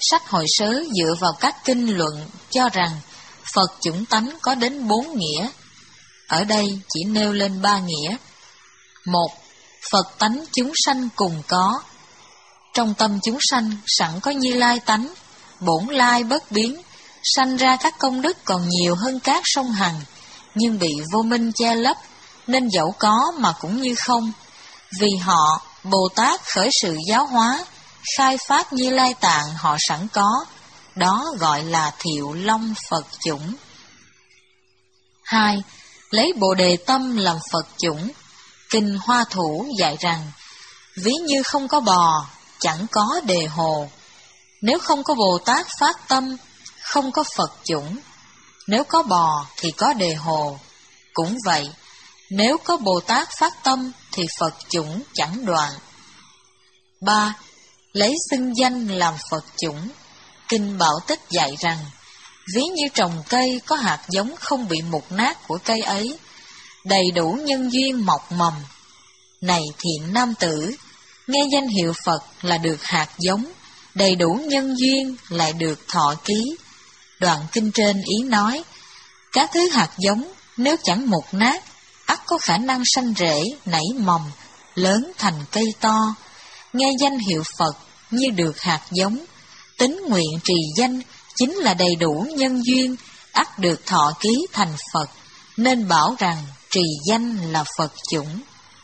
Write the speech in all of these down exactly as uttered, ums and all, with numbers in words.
Sách Hội Sớ dựa vào các kinh luận cho rằng Phật chủng tánh có đến bốn nghĩa. Ở đây chỉ nêu lên ba nghĩa. Một, Phật tánh chúng sanh cùng có. Trong tâm chúng sanh sẵn có Như Lai tánh, bổn lai bất biến, sanh ra các công đức còn nhiều hơn các sông Hằng, nhưng bị vô minh che lấp, nên dẫu có mà cũng như không. Vì họ, Bồ Tát khởi sự giáo hóa, khai phát Như Lai tạng họ sẵn có, đó gọi là Thiệu Long Phật chủng. Hai, lấy Bồ Đề tâm làm Phật chủng. Kinh Hoa Thủ dạy rằng, ví như không có bò, chẳng có đề hồ. Nếu không có Bồ Tát phát tâm, không có Phật chủng. Nếu có bò thì có đề hồ. Cũng vậy, nếu có Bồ Tát phát tâm thì Phật chủng chẳng đoạn. Ba, lấy xưng danh làm Phật chủng. Kinh Bảo Tích dạy rằng, ví như trồng cây có hạt giống không bị mục nát của cây ấy, đầy đủ nhân duyên mọc mầm. Này thiện nam tử, nghe danh hiệu Phật là được hạt giống, đầy đủ nhân duyên lại được thọ ký. Đoạn kinh trên ý nói, các thứ hạt giống nếu chẳng mục nát, ắt có khả năng sanh rễ, nảy mầm, lớn thành cây to. Nghe danh hiệu Phật như được hạt giống, tín nguyện trì danh chính là đầy đủ nhân duyên, ắt được thọ ký thành Phật, nên bảo rằng trì danh là Phật chủng.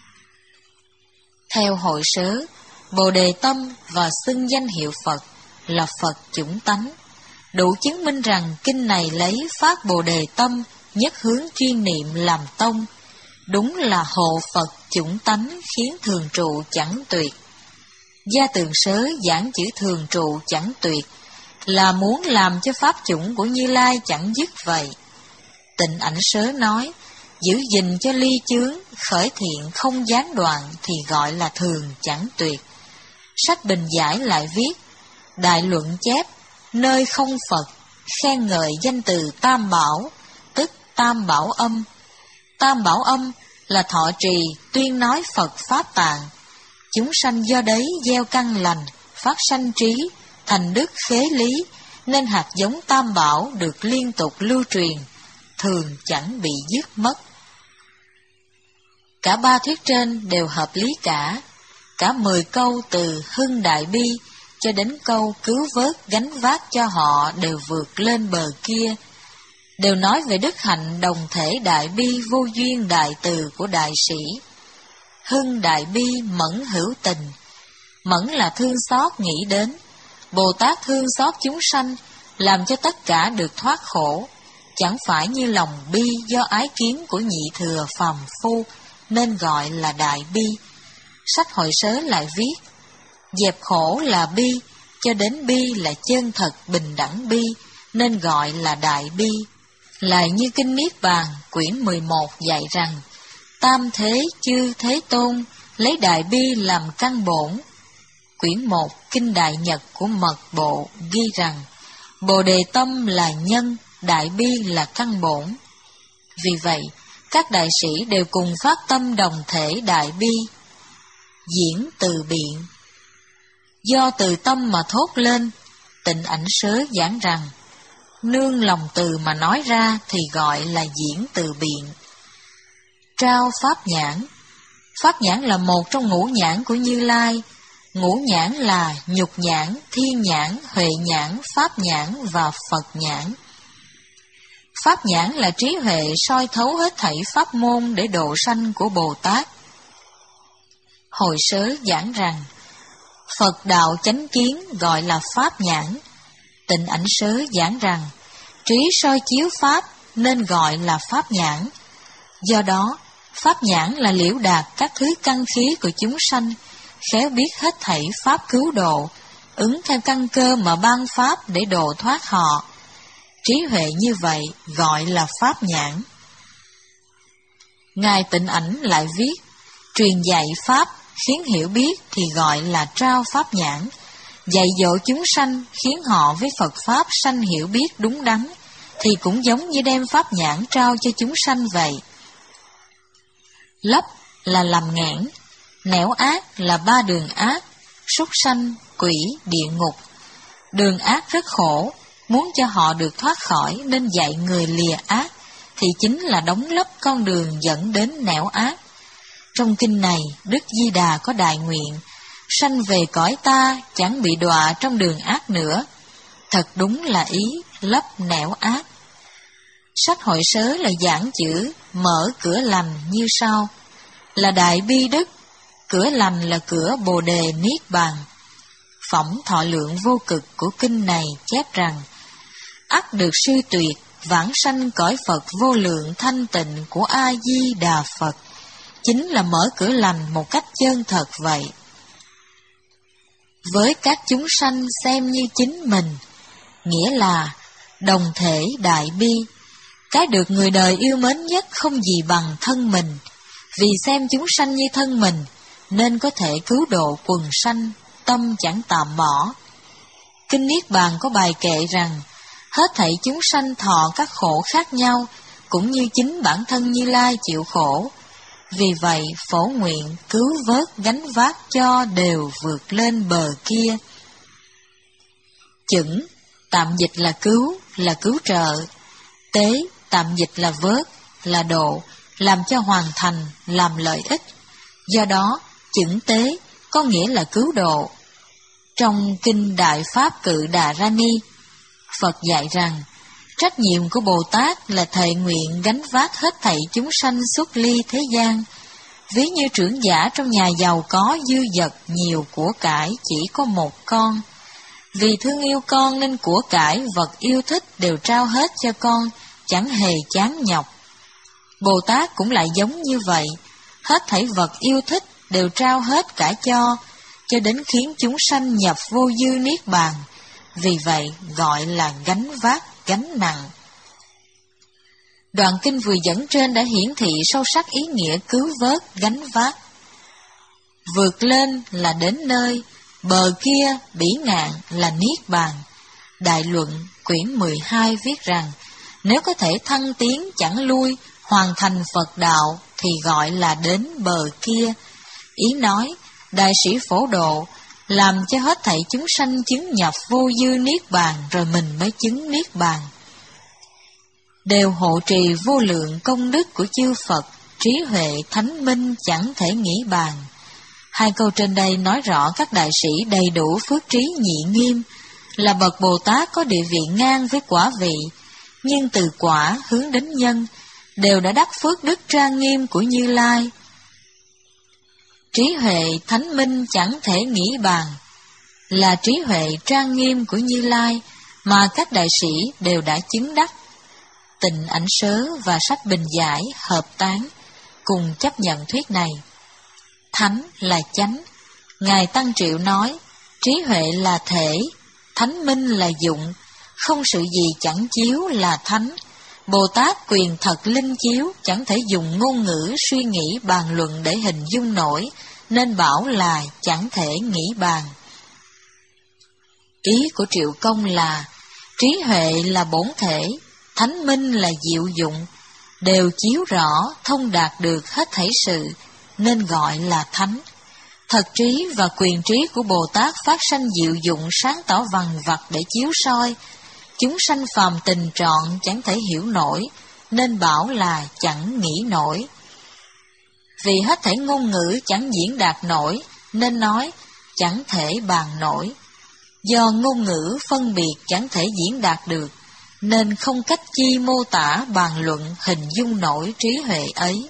Theo Hội Sớ, Bồ Đề tâm và xưng danh hiệu Phật là Phật chủng tánh, đủ chứng minh rằng kinh này lấy phát Bồ Đề tâm nhất hướng chuyên niệm làm tông, đúng là hộ Phật chủng tánh khiến thường trụ chẳng tuyệt. Gia Tường Sớ giảng chữ thường trụ chẳng tuyệt là muốn làm cho pháp chủng của Như Lai chẳng dứt vậy. Tịnh Ảnh Sớ nói, giữ gìn cho ly chướng, khởi thiện không gián đoạn thì gọi là thường chẳng tuyệt. Sách Bình Giải lại viết, đại luận chép, nơi không Phật, khen ngợi danh từ Tam Bảo, tức Tam Bảo âm. Tam Bảo âm là thọ trì, tuyên nói Phật Pháp tạng. Chúng sanh do đấy gieo căn lành, phát sanh trí, thành đức khế lý, nên hạt giống Tam Bảo được liên tục lưu truyền, thường chẳng bị dứt mất. Cả ba thuyết trên đều hợp lý cả. Cả mười câu từ hưng đại bi cho đến câu cứu vớt gánh vác cho họ đều vượt lên bờ kia, đều nói về đức hạnh đồng thể đại bi vô duyên đại từ của đại sĩ. Hưng đại bi mẫn hữu tình. Mẫn là thương xót nghĩ đến. Bồ Tát thương xót chúng sanh, làm cho tất cả được thoát khổ. Chẳng phải như lòng bi do ái kiến của nhị thừa phàm phu, nên gọi là đại bi. Sách Hội Sớ lại viết, dẹp khổ là bi, cho đến bi là chân thật bình đẳng bi, nên gọi là đại bi. Lại như kinh Niết Bàn quyển mười một dạy rằng, tam thế chư thế tôn, lấy đại bi làm căn bổn. Quyển một kinh Đại Nhật của Mật Bộ ghi rằng, Bồ Đề tâm là nhân, đại bi là căn bổn. Vì vậy, các đại sĩ đều cùng phát tâm đồng thể đại bi. Diễn từ biện. Do từ tâm mà thốt lên, Tịnh Ảnh Sớ giảng rằng, nương lòng từ mà nói ra thì gọi là diễn từ biện. Trao pháp nhãn. Pháp nhãn là một trong ngũ nhãn của Như Lai. Ngũ nhãn là nhục nhãn, thiên nhãn, huệ nhãn, pháp nhãn và Phật nhãn. Pháp nhãn là trí huệ soi thấu hết thảy pháp môn để độ sanh của Bồ Tát. Hội Sớ giảng rằng, Phật đạo chánh kiến gọi là pháp nhãn. Tịnh Ảnh Sớ giảng rằng, trí soi chiếu pháp nên gọi là pháp nhãn. Do đó, pháp nhãn là liễu đạt các thứ căn khí của chúng sanh, khéo biết hết thảy pháp cứu độ, ứng theo căn cơ mà ban pháp để độ thoát họ. Trí huệ như vậy gọi là pháp nhãn. Ngài Tịnh Ảnh lại viết, truyền dạy pháp khiến hiểu biết thì gọi là trao pháp nhãn, dạy dỗ chúng sanh khiến họ với Phật Pháp sanh hiểu biết đúng đắn, thì cũng giống như đem pháp nhãn trao cho chúng sanh vậy. Lấp là làm nghẽn, nẻo ác là ba đường ác, súc sanh, quỷ, địa ngục. Đường ác rất khổ, muốn cho họ được thoát khỏi nên dạy người lìa ác, thì chính là đóng lấp con đường dẫn đến nẻo ác. Trong kinh này, Đức Di Đà có đại nguyện, sanh về cõi ta chẳng bị đọa trong đường ác nữa. Thật đúng là ý lấp nẻo ác. Sách Hội Sớ là giảng chữ mở cửa lành như sau: là đại bi đức, cửa lành là cửa Bồ đề Niết Bàn. Phẩm thọ lượng vô cực của kinh này chép rằng: ắt được sư tuyệt, vãng sanh cõi Phật vô lượng thanh tịnh của A Di Đà Phật. Chính là mở cửa lành một cách chân thật vậy. Với các chúng sanh xem như chính mình, nghĩa là đồng thể đại bi. Cái được người đời yêu mến nhất không gì bằng thân mình. Vì xem chúng sanh như thân mình, nên có thể cứu độ quần sanh, tâm chẳng tạm bỏ. Kinh Niết Bàn có bài kệ rằng: hết thảy chúng sanh thọ các khổ khác nhau, cũng như chính bản thân Như Lai chịu khổ. Vì vậy phổ nguyện cứu vớt gánh vác cho đều vượt lên bờ kia. Chững tạm dịch là cứu, là cứu trợ. Tế tạm dịch là vớt, là độ, làm cho hoàn thành, làm lợi ích. Do đó, chững tế có nghĩa là cứu độ. Trong Kinh Đại Pháp Cự Đà Ra Ni, Phật dạy rằng, trách nhiệm của Bồ Tát là thệ nguyện gánh vác hết thảy chúng sanh xuất ly thế gian. Ví như trưởng giả trong nhà giàu có dư dật nhiều của cải chỉ có một con. Vì thương yêu con nên của cải vật yêu thích đều trao hết cho con, chẳng hề chán nhọc. Bồ Tát cũng lại giống như vậy, hết thảy vật yêu thích đều trao hết cả cho, cho đến khiến chúng sanh nhập vô dư niết bàn. Vì vậy gọi là gánh vác, gánh nặng. Đoạn kinh vừa dẫn trên đã hiển thị sâu sắc ý nghĩa cứu vớt, gánh vác. Vượt lên là đến nơi, bờ kia bỉ ngạn là niết bàn. Đại luận quyển mười hai viết rằng, nếu có thể thăng tiến chẳng lui, hoàn thành Phật đạo thì gọi là đến bờ kia. Ý nói, đại sĩ phổ độ, làm cho hết thảy chúng sanh chứng nhập vô dư niết bàn rồi mình mới chứng niết bàn. Đều hộ trì vô lượng công đức của chư Phật, trí huệ thánh minh chẳng thể nghĩ bàn. Hai câu trên đây nói rõ các đại sĩ đầy đủ phước trí nhị nghiêm, là bậc Bồ Tát có địa vị ngang với quả vị, nhưng từ quả hướng đến nhân, đều đã đắc phước đức trang nghiêm của Như Lai. Trí huệ thánh minh chẳng thể nghĩ bàn, là trí huệ trang nghiêm của Như Lai mà các đại sĩ đều đã chứng đắc. Tịnh Ảnh Sớ và sách Bình Giải hợp tán, cùng chấp nhận thuyết này. Thánh là chánh. Ngài Tăng Triệu nói, trí huệ là thể, thánh minh là dụng, không sự gì chẳng chiếu là thánh. Bồ Tát quyền thật linh chiếu, chẳng thể dùng ngôn ngữ suy nghĩ bàn luận để hình dung nổi, nên bảo là chẳng thể nghĩ bàn. Ý của Triệu Công là, trí huệ là bổn thể, thánh minh là diệu dụng, đều chiếu rõ, thông đạt được hết thảy sự, nên gọi là thánh. Thật trí và quyền trí của Bồ Tát phát sanh diệu dụng sáng tỏ vằng vặc để chiếu soi, chúng sanh phàm tình trọn chẳng thể hiểu nổi, nên bảo là chẳng nghĩ nổi. Vì hết thảy ngôn ngữ chẳng diễn đạt nổi, nên nói chẳng thể bàn nổi. Do ngôn ngữ phân biệt chẳng thể diễn đạt được, nên không cách chi mô tả bàn luận hình dung nổi trí huệ ấy.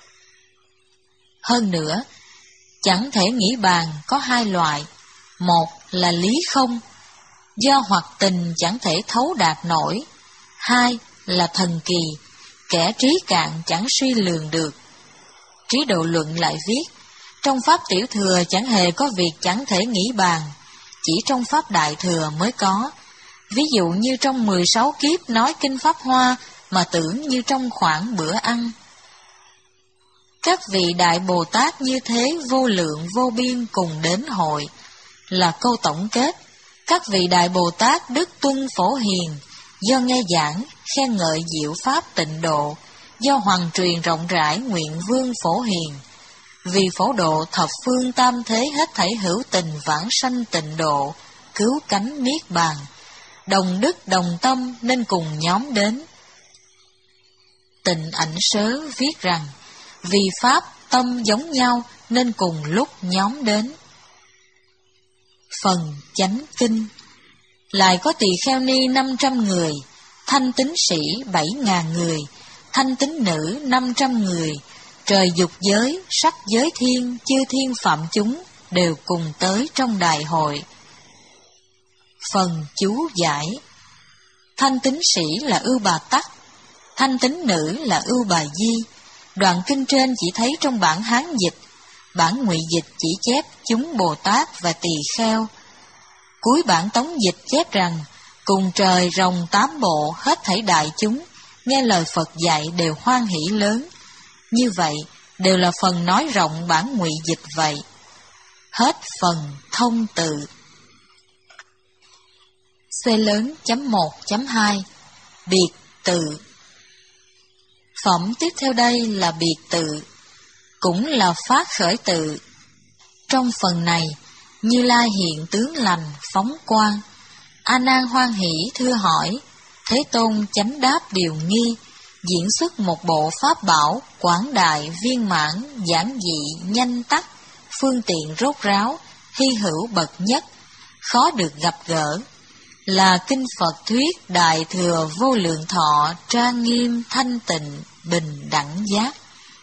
Hơn nữa, chẳng thể nghĩ bàn có hai loại. Một là lý không, do hoặc tình chẳng thể thấu đạt nổi. Hai là thần kỳ, kẻ trí cạn chẳng suy lường được. Trí Độ Luận lại viết, trong Pháp Tiểu Thừa chẳng hề có việc chẳng thể nghĩ bàn, chỉ trong Pháp Đại Thừa mới có. Ví dụ như trong mười sáu kiếp nói kinh Pháp Hoa mà tưởng như trong khoảng bữa ăn. Các vị Đại Bồ Tát như thế vô lượng vô biên cùng đến hội, là câu tổng kết. Các vị Đại Bồ Tát đức tuân phổ hiền, do nghe giảng, khen ngợi diệu Pháp tịnh độ, do hoàng truyền rộng rãi nguyện vương phổ hiền. Vì phổ độ thập phương tam thế hết thảy hữu tình vãng sanh tịnh độ, cứu cánh niết bàn, đồng đức đồng tâm nên cùng nhóm đến. Tịnh Ảnh Sớ viết rằng, vì pháp tâm giống nhau nên cùng lúc nhóm đến. Phần Chánh Kinh. Lại có tỳ kheo ni năm trăm người, thanh tín sĩ bảy ngàn người, thanh tín nữ năm trăm người, trời dục giới, sắc giới thiên, chư thiên phạm chúng đều cùng tới trong đại hội. Phần chú giải. Thanh tín sĩ là Ưu Bà Tắc, thanh tín nữ là Ưu Bà Di. Đoạn kinh trên chỉ thấy trong bản Hán dịch, bản Ngụy dịch chỉ chép chúng Bồ Tát và tỳ kheo. Cuối bản Tống dịch chép rằng, cùng trời rồng tám bộ hết thảy đại chúng, nghe lời Phật dạy đều hoan hỷ lớn. Như vậy, đều là phần nói rộng bản Ngụy dịch vậy. Hết phần thông tự. C lớn chấm một chấm hai Biệt tự. Phẩm tiếp theo đây là biệt tự, cũng là phát khởi tự. Trong phần này, Như Lai hiện tướng lành, phóng quang. A Nan hoan hỷ thưa hỏi, Thế Tôn chánh đáp điều nghi, diễn xuất một bộ pháp bảo, quảng đại, viên mãn, giản dị, nhanh tắc, phương tiện rốt ráo, hy hữu bậc nhất, khó được gặp gỡ, là kinh Phật thuyết đại thừa vô lượng thọ, trang nghiêm, thanh tịnh, bình đẳng giác.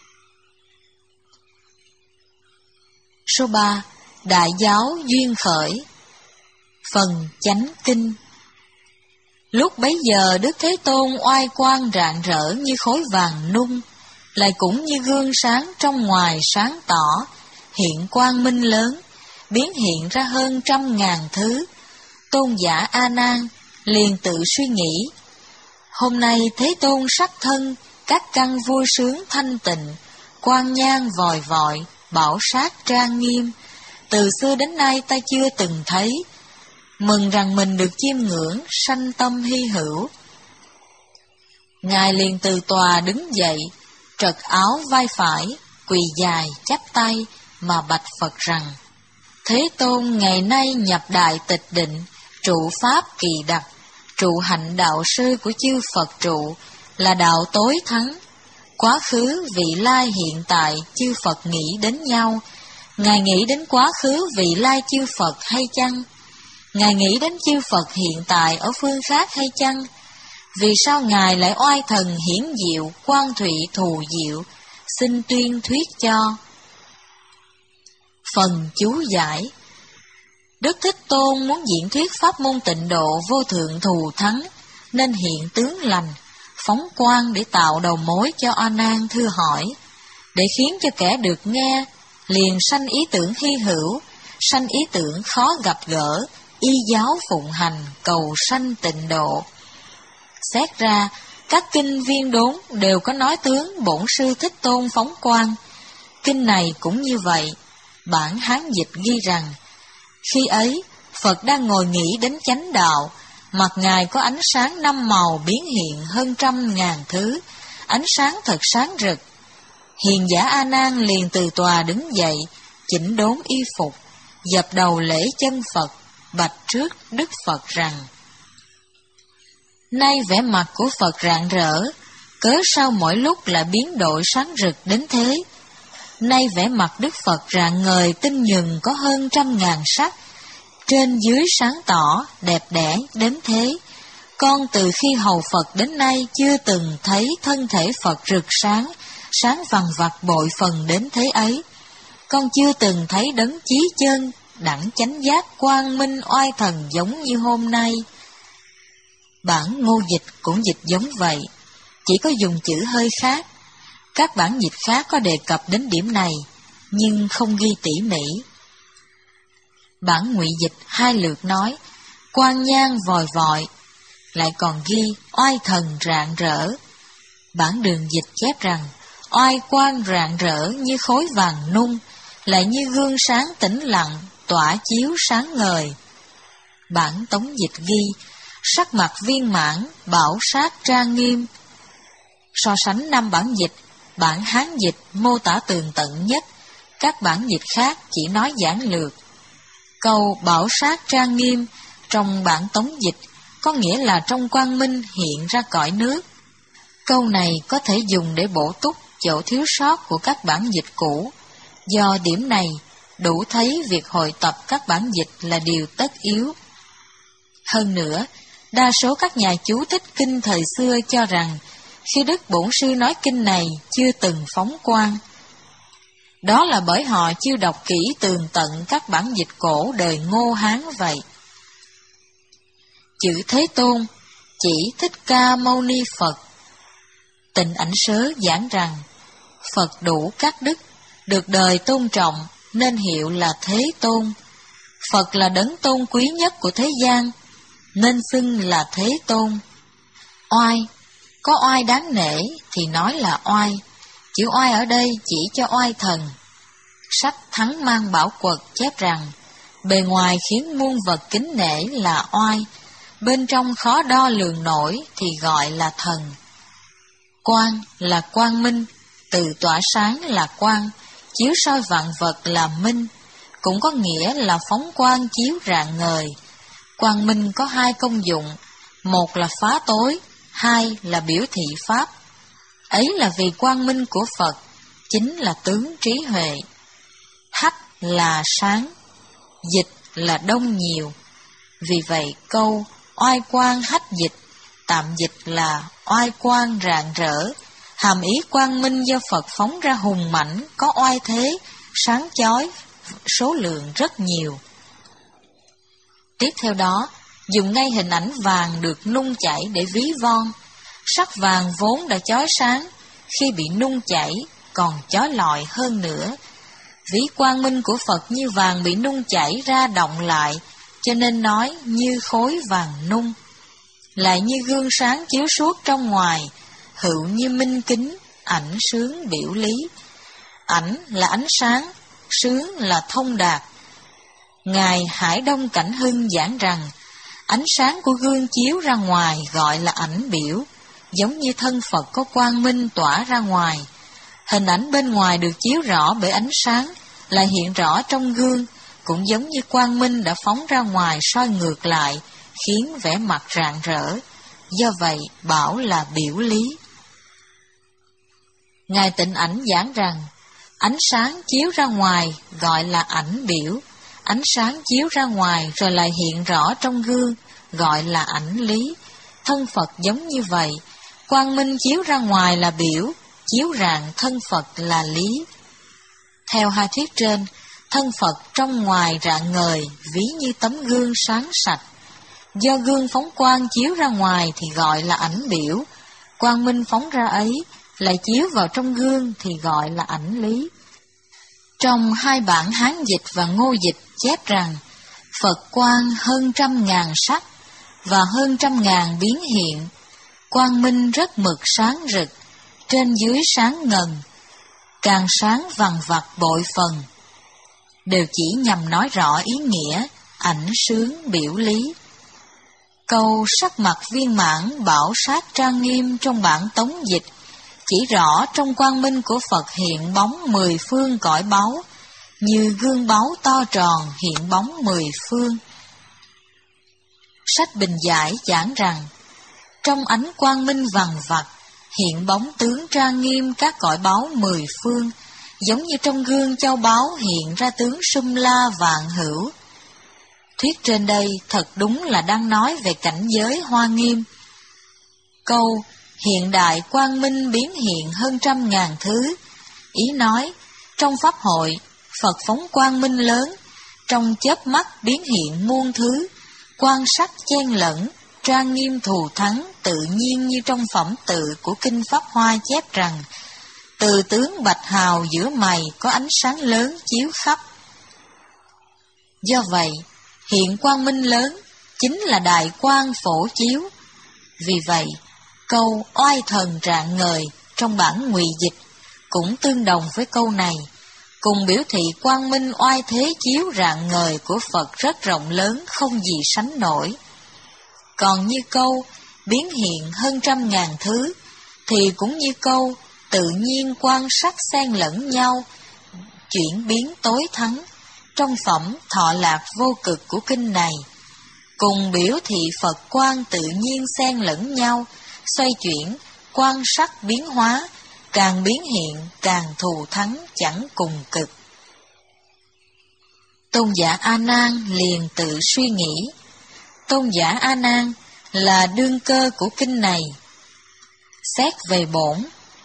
Số ba. Đại giáo duyên khởi. Phần Chánh Kinh. Lúc bấy giờ Đức Thế Tôn oai quang rạng rỡ như khối vàng nung, lại cũng như gương sáng trong ngoài sáng tỏ, hiện quang minh lớn, biến hiện ra hơn trăm ngàn thứ. Tôn giả A Nan liền tự suy nghĩ, hôm nay Thế Tôn sắc thân, các căn vui sướng thanh tịnh, quang nhang vòi vọi, bảo sát trang nghiêm, từ xưa đến nay ta chưa từng thấy. Mừng rằng mình được chiêm ngưỡng, sanh tâm hy hữu. Ngài liền từ tòa đứng dậy, trật áo vai phải, quỳ dài chắp tay mà bạch Phật rằng, Thế Tôn ngày nay nhập đại tịch định, trụ pháp kỳ đặc, trụ hạnh đạo sư của chư Phật trụ, là đạo tối thắng. Quá khứ, vị lai, hiện tại, chư Phật nghĩ đến nhau. Ngài nghĩ đến quá khứ, vị lai chư Phật hay chăng? Ngài nghĩ đến chư Phật hiện tại ở phương khác hay chăng? Vì sao Ngài lại oai thần hiển diệu, quang thụy thù diệu? Xin tuyên thuyết cho. Phần chú giải. Đức Thích Tôn muốn diễn thuyết pháp môn tịnh độ vô thượng thù thắng, nên hiện tướng lành, phóng quang để tạo đầu mối cho A Nan thưa hỏi, để khiến cho kẻ được nghe liền sanh ý tưởng hy hữu, sanh ý tưởng khó gặp gỡ, y giáo phụng hành, cầu sanh tịnh độ. Xét ra, các kinh viên đốn đều có nói tướng bổn sư Thích Tôn phóng quang. Kinh này cũng như vậy. Bản Hán dịch ghi rằng, khi ấy, Phật đang ngồi nghĩ đến chánh đạo, mặt Ngài có ánh sáng năm màu biến hiện hơn trăm ngàn thứ, ánh sáng thật sáng rực. Hiền giả A Nan liền từ tòa đứng dậy, chỉnh đốn y phục, dập đầu lễ chân Phật, bạch trước Đức Phật rằng, nay vẻ mặt của Phật rạng rỡ, cớ sao mỗi lúc lại biến đổi sáng rực đến thế? Nay vẻ mặt Đức Phật rạng ngời tinh nhừng có hơn trăm ngàn sắc, trên dưới sáng tỏ, đẹp đẽ đến thế. Con từ khi hầu Phật đến nay chưa từng thấy thân thể Phật rực sáng, sáng vằng vặc bội phần đến thế ấy. Con chưa từng thấy đấng chí chân, đẳng chánh giác quang minh oai thần giống như hôm nay. Bản Ngô dịch cũng dịch giống vậy, chỉ có dùng chữ hơi khác. Các bản dịch khác có đề cập đến điểm này, nhưng không ghi tỉ mỉ. Bản Ngụy dịch hai lượt nói, quang nhang vòi vọi, lại còn ghi oai thần rạng rỡ. Bản Đường dịch chép rằng, oai quang rạng rỡ như khối vàng nung, lại như gương sáng tĩnh lặng, tỏa chiếu sáng ngời. Bản Tống dịch ghi, sắc mặt viên mãn, bảo sát trang nghiêm. So sánh năm bản dịch, bản Hán dịch mô tả tường tận nhất, các bản dịch khác chỉ nói giản lược. Câu bảo sát trang nghiêm trong bản tống dịch có nghĩa là trong quang minh hiện ra cõi nước. Câu này có thể dùng để bổ túc chỗ thiếu sót của các bản dịch cũ. Do điểm này, đủ thấy việc hội tập các bản dịch là điều tất yếu. Hơn nữa, đa số các nhà chú thích kinh thời xưa cho rằng khi Đức Bổn Sư nói kinh này chưa từng phóng quang. Đó là bởi họ chưa đọc kỹ tường tận các bản dịch cổ đời Ngô Hán vậy. Chữ Thế Tôn chỉ Thích Ca Mâu Ni Phật. Tịnh Ảnh Sớ giảng rằng Phật đủ các đức, được đời tôn trọng nên hiệu là Thế Tôn. Phật là đấng tôn quý nhất của thế gian nên xưng là Thế Tôn. Oai, có oai đáng nể thì nói là oai. Chữ oai ở đây chỉ cho oai thần. Sách Thắng Mang Bảo Quật chép rằng bề ngoài khiến muôn vật kính nể là oai, bên trong khó đo lường nổi thì gọi là thần. Quang là quang minh, từ tỏa sáng là quang, chiếu soi vạn vật là minh, cũng có nghĩa là phóng quang chiếu rạng ngời. Quang minh có hai công dụng, một là phá tối, hai là biểu thị pháp. Ấy là vì quang minh của Phật chính là tướng trí huệ. Hách là sáng, dịch là đông nhiều. Vì vậy câu oai quang hách dịch tạm dịch là oai quang rạng rỡ, hàm ý quang minh do Phật phóng ra hùng mãnh, có oai thế, sáng chói, số lượng rất nhiều. Tiếp theo đó, dùng ngay hình ảnh vàng được nung chảy để ví von. Sắc vàng vốn đã chói sáng, khi bị nung chảy còn chói lọi hơn nữa. Ví quang minh của Phật như vàng bị nung chảy ra động lại, cho nên nói như khối vàng nung. Lại như gương sáng chiếu suốt trong ngoài, hữu như minh kính, ảnh sướng biểu lý. Ảnh là ánh sáng, sướng là thông đạt. Ngài Hải Đông Cảnh Hưng giảng rằng, ánh sáng của gương chiếu ra ngoài gọi là ảnh biểu, giống như thân Phật có quang minh tỏa ra ngoài. Hình ảnh bên ngoài được chiếu rõ bởi ánh sáng, lại hiện rõ trong gương, cũng giống như quang minh đã phóng ra ngoài soi ngược lại, khiến vẻ mặt rạng rỡ. Do vậy, bảo là biểu lý. Ngài Tịnh Ảnh giảng rằng, ánh sáng chiếu ra ngoài gọi là ảnh biểu, ánh sáng chiếu ra ngoài rồi lại hiện rõ trong gương, gọi là ảnh lý. Thân Phật giống như vậy, quang minh chiếu ra ngoài là biểu, chiếu rạng thân Phật là lý. Theo hai thuyết trên, thân Phật trong ngoài rạng ngời, ví như tấm gương sáng sạch. Do gương phóng quang chiếu ra ngoài thì gọi là ảnh biểu, quang minh phóng ra ấy lại chiếu vào trong gương thì gọi là ảnh lý. Trong hai bản Hán dịch và Ngô dịch chép rằng, Phật quang hơn trăm ngàn sắc và hơn trăm ngàn biến hiện, quang minh rất mực sáng rực, trên dưới sáng ngần, càng sáng vằng vặc bội phần, đều chỉ nhằm nói rõ ý nghĩa ảnh sướng biểu lý. Câu sắc mặt viên mãn bảo sát trang nghiêm trong bản tống dịch chỉ rõ trong quang minh của Phật hiện bóng mười phương cõi báu, như gương báu to tròn hiện bóng mười phương. Sách Bình Giải giảng rằng, trong ánh quang minh vằng vặc hiện bóng tướng trang nghiêm các cõi báu mười phương, giống như trong gương châu báu hiện ra tướng sum la vạn hữu. Thuyết trên đây thật đúng là đang nói về cảnh giới hoa nghiêm. Câu hiện đại quang minh biến hiện hơn trăm ngàn thứ, ý nói trong pháp hội Phật phóng quang minh lớn, trong chớp mắt biến hiện muôn thứ, quan sắc chen lẫn, trang nghiêm thù thắng, tự nhiên như trong phẩm tự của Kinh Pháp Hoa chép rằng, từ tướng bạch hào giữa mày có ánh sáng lớn chiếu khắp. Do vậy, hiện quang minh lớn chính là đại quang phổ chiếu. Vì vậy, câu oai thần rạng ngời trong bản Ngụy dịch cũng tương đồng với câu này, cùng biểu thị quang minh oai thế chiếu rạng ngời của Phật rất rộng lớn không gì sánh nổi. Còn như câu biến hiện hơn trăm ngàn thứ thì cũng như câu tự nhiên quan sắc xen lẫn nhau, chuyển biến tối thắng, trong phẩm thọ lạc vô cực của kinh này, cùng biểu thị Phật quan tự nhiên xen lẫn nhau, xoay chuyển, quan sắc biến hóa, càng biến hiện càng thù thắng chẳng cùng cực. Tôn giả A Nan liền tự suy nghĩ, Tôn giả A Nan là đương cơ của kinh này. Xét về bổn,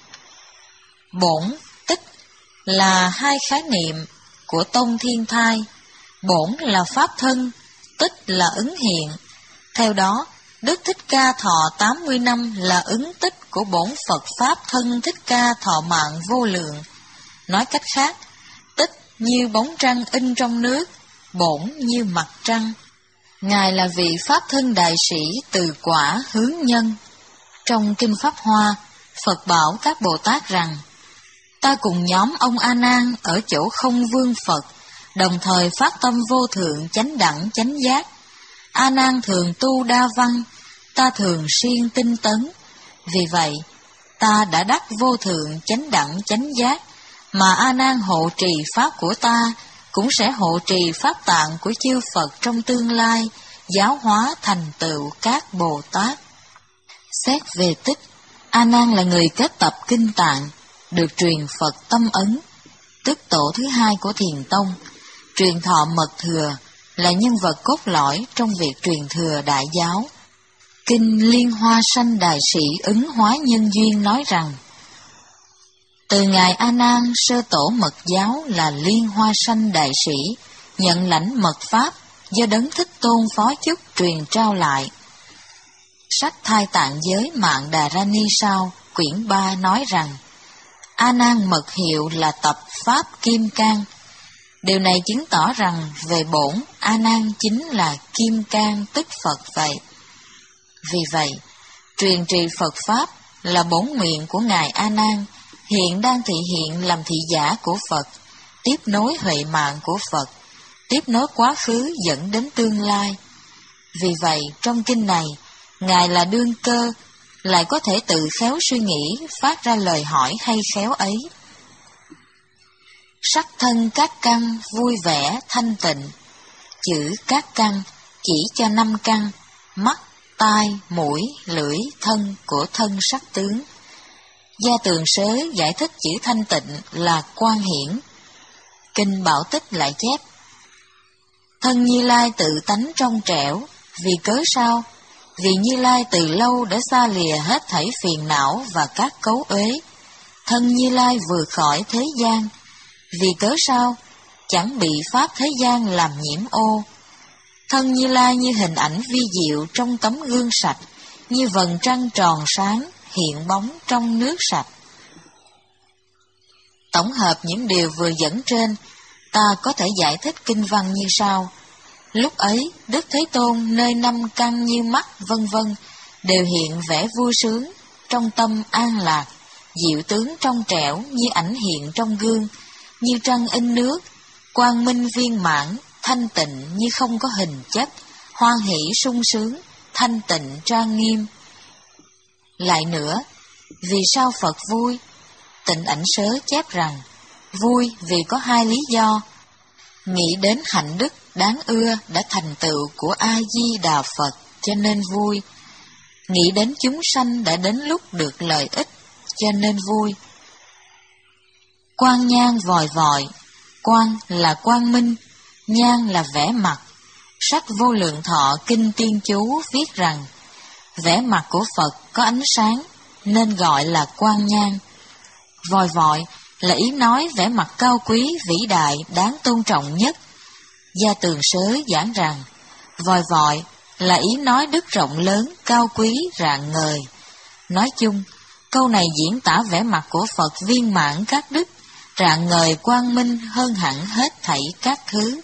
bổn tích là hai khái niệm của Tôn Thiên Thai. Bổn là pháp thân, tích là ứng hiện. Theo đó, Đức Thích Ca thọ tám mươi năm là ứng tích của bổn Phật Pháp thân Thích Ca thọ mạng vô lượng. Nói cách khác, tích như bóng trăng in trong nước, bổn như mặt trăng. Ngài là vị Pháp thân đại sĩ từ quả hướng nhân. Trong Kinh Pháp Hoa, Phật bảo các Bồ Tát rằng, ta cùng nhóm ông A Nan ở chỗ không vương Phật, đồng thời phát tâm vô thượng chánh đẳng chánh giác. A Nan thường tu đa văn, ta thường siêng tinh tấn. Vì vậy, ta đã đắc vô thượng chánh đẳng chánh giác, mà A Nan hộ trì pháp của ta cũng sẽ hộ trì pháp tạng của chư Phật trong tương lai, giáo hóa thành tựu các Bồ Tát. Xét về tích, A Nan là người kết tập kinh tạng, được truyền Phật tâm ấn, tức tổ thứ hai của Thiền Tông, truyền thọ mật thừa, là nhân vật cốt lõi trong việc truyền thừa đại giáo. Kinh Liên Hoa Sanh Đại Sĩ Ứng Hóa Nhân Duyên nói rằng, từ Ngài A Nan sơ tổ mật giáo là Liên Hoa Sanh Đại Sĩ, nhận lãnh mật pháp do Đấng Thích Tôn phó chúc truyền trao lại. Sách Thai Tạng Giới Mạng Đà Ra Ni Sao, quyển ba nói rằng, A Nan mật hiệu là tập Pháp Kim Cang. Điều này chứng tỏ rằng về bổn, A Nan chính là Kim Cang tức Phật vậy. Vì vậy, truyền trì Phật Pháp là bổn nguyện của Ngài A Nan, hiện đang thị hiện làm thị giả của Phật, tiếp nối huệ mạng của Phật, tiếp nối quá khứ dẫn đến tương lai. Vì vậy, trong kinh này, Ngài là đương cơ, lại có thể tự khéo suy nghĩ, phát ra lời hỏi hay khéo ấy. Sắc thân các căn vui vẻ thanh tịnh. Chữ các căn chỉ cho năm căn: mắt, tai, mũi, lưỡi, thân của thân sắc tướng. Gia Tường Sớ giải thích chữ thanh tịnh là quan hiển. Kinh Bảo Tích lại chép: thân Như Lai tự tánh trong trẻo, vì cớ sao? Vì Như Lai từ lâu đã xa lìa hết thảy phiền não và các cấu uế. Thân Như Lai vừa khỏi thế gian, vì cớ sao? Chẳng bị pháp thế gian làm nhiễm ô. Thân Như Lai như hình ảnh vi diệu trong tấm gương sạch, như vầng trăng tròn sáng hiện bóng trong nước sạch. Tổng hợp những điều vừa dẫn trên, ta có thể giải thích kinh văn như sau. Lúc ấy, Đức Thế Tôn nơi năm căn như mắt vân vân đều hiện vẻ vui sướng, trong tâm an lạc, diệu tướng trong trẻo như ảnh hiện trong gương, như trăng in nước, quang minh viên mãn, thanh tịnh như không có hình chất, hoan hỷ sung sướng, thanh tịnh trang nghiêm. Lại nữa, vì sao Phật vui? Tịnh Ảnh Sớ chép rằng, vui vì có hai lý do. Nghĩ đến hạnh đức đáng ưa đã thành tựu của A-di-đà Phật cho nên vui. Nghĩ đến chúng sanh đã đến lúc được lợi ích cho nên vui. Quang nhang vòi vòi, quang là quang minh, nhang là vẻ mặt. Sách Vô Lượng Thọ Kinh Tiên Chú viết rằng, vẻ mặt của Phật có ánh sáng nên gọi là quang nhang. Vòi vòi là ý nói vẻ mặt cao quý, vĩ đại, đáng tôn trọng nhất. Gia Tường Sớ giảng rằng, vòi vòi là ý nói đức rộng lớn, cao quý, rạng ngời. Nói chung, câu này diễn tả vẻ mặt của Phật viên mãn các đức, rạng ngời quang minh hơn hẳn hết thảy các thứ.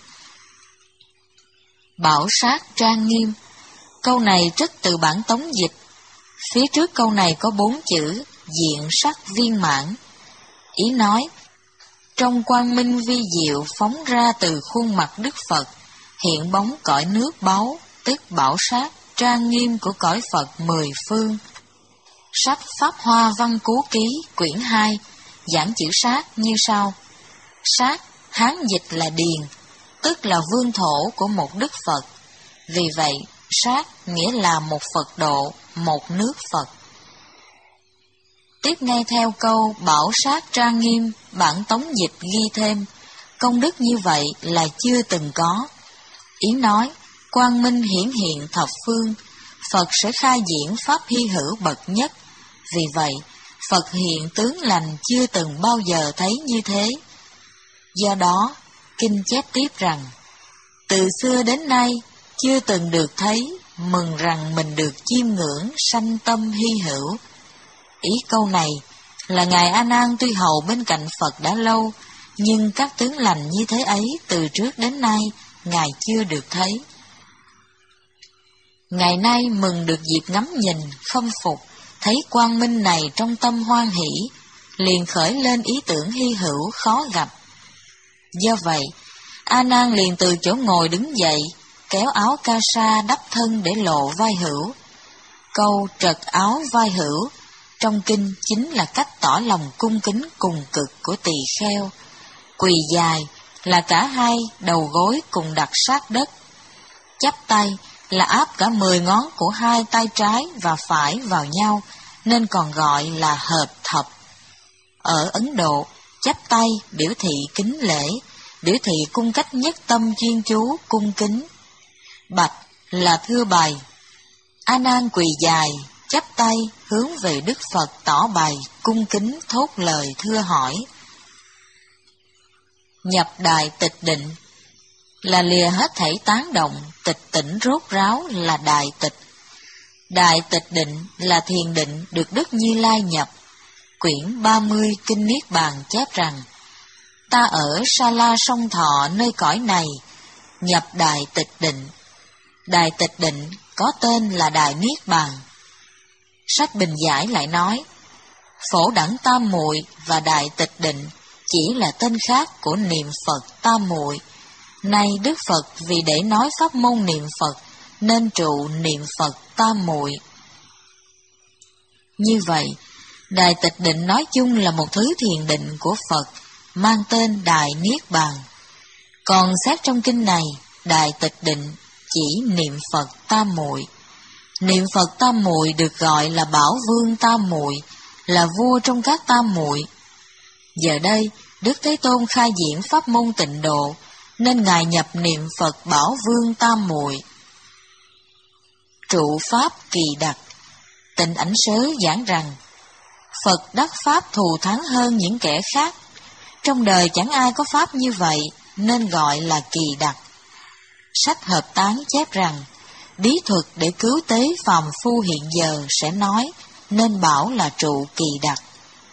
Bảo sát trang nghiêm, câu này trích từ bản tống dịch. Phía trước câu này có bốn chữ diện sắc viên mãn. Ý nói, trong quang minh vi diệu phóng ra từ khuôn mặt Đức Phật, hiện bóng cõi nước báu, tức bảo sát, trang nghiêm của cõi Phật mười phương. Sách Pháp Hoa Văn Cú Ký, quyển hai, giảng chữ sát như sau. Sát, Hán dịch là điền. tức là vương thổ của một Đức Phật. Vì vậy, sát nghĩa là một Phật độ, một nước Phật. Tiếp ngay theo câu bảo sát trang nghiêm, bản tống dịch ghi thêm, công đức như vậy là chưa từng có. Ý nói, quang minh hiển hiện thập phương, Phật sẽ khai diễn pháp hy hữu bậc nhất. Vì vậy, Phật hiện tướng lành chưa từng bao giờ thấy như thế. Do đó, Kinh chép tiếp rằng, từ xưa đến nay, chưa từng được thấy, mừng rằng mình được chiêm ngưỡng, sanh tâm hy hữu. Ý câu này là Ngài A Nan tuy hầu bên cạnh Phật đã lâu, nhưng các tướng lành như thế ấy từ trước đến nay, Ngài chưa được thấy. Ngày nay mừng được dịp ngắm nhìn, khâm phục, thấy quang minh này trong tâm hoan hỷ, liền khởi lên ý tưởng hy hữu khó gặp. Do vậy, A Nan liền từ chỗ ngồi đứng dậy, kéo áo ca sa đắp thân để lộ vai hữu. Câu trật áo vai hữu trong kinh chính là cách tỏ lòng cung kính cùng cực của tỳ kheo. Quỳ dài là cả hai đầu gối cùng đặt sát đất. Chắp tay là áp cả mười ngón của hai tay trái và phải vào nhau, nên còn gọi là hợp thập. Ở Ấn Độ, chắp tay biểu thị kính lễ, biểu thị cung cách nhất tâm chuyên chú, cung kính. Bạch là thưa bày. A Nan quỳ dài, chắp tay hướng về Đức Phật tỏ bày, cung kính thốt lời thưa hỏi. Nhập đại tịch định là lìa hết thảy tán động, tịch tỉnh rốt ráo là đại tịch. Đại tịch định là thiền định được Đức Như Lai nhập. Quyển ba mươi Kinh Niết Bàn chép rằng, ta ở Sa La Sông Thọ nơi cõi này, nhập đại tịch định. Đại tịch định có tên là Đại Niết Bàn. Sách Bình Giải lại nói, Phổ Đẳng Tam Muội và Đại Tịch Định chỉ là tên khác của niệm Phật Tam Muội. Nay Đức Phật vì để nói pháp môn niệm Phật nên trụ niệm Phật Tam Muội. Như vậy, Đại Tịch Định nói chung là một thứ thiền định của Phật, mang tên Đại Niết Bàn. Còn xét trong kinh này, Đại Tịch Định chỉ niệm Phật Tam Muội. Niệm Phật Tam Muội được gọi là Bảo Vương Tam Muội, là vua trong các tam muội. Giờ đây, Đức Thế Tôn khai diễn pháp môn Tịnh Độ, nên Ngài nhập niệm Phật Bảo Vương Tam Muội. Trụ pháp kỳ đặc. Tịnh Ảnh Sớ giảng rằng, Phật đắc pháp thù thắng hơn những kẻ khác. Trong đời chẳng ai có pháp như vậy, nên gọi là kỳ đặc. Sách Hợp Tán chép rằng, bí thuật để cứu tế phàm phu hiện giờ sẽ nói, nên bảo là trụ kỳ đặc.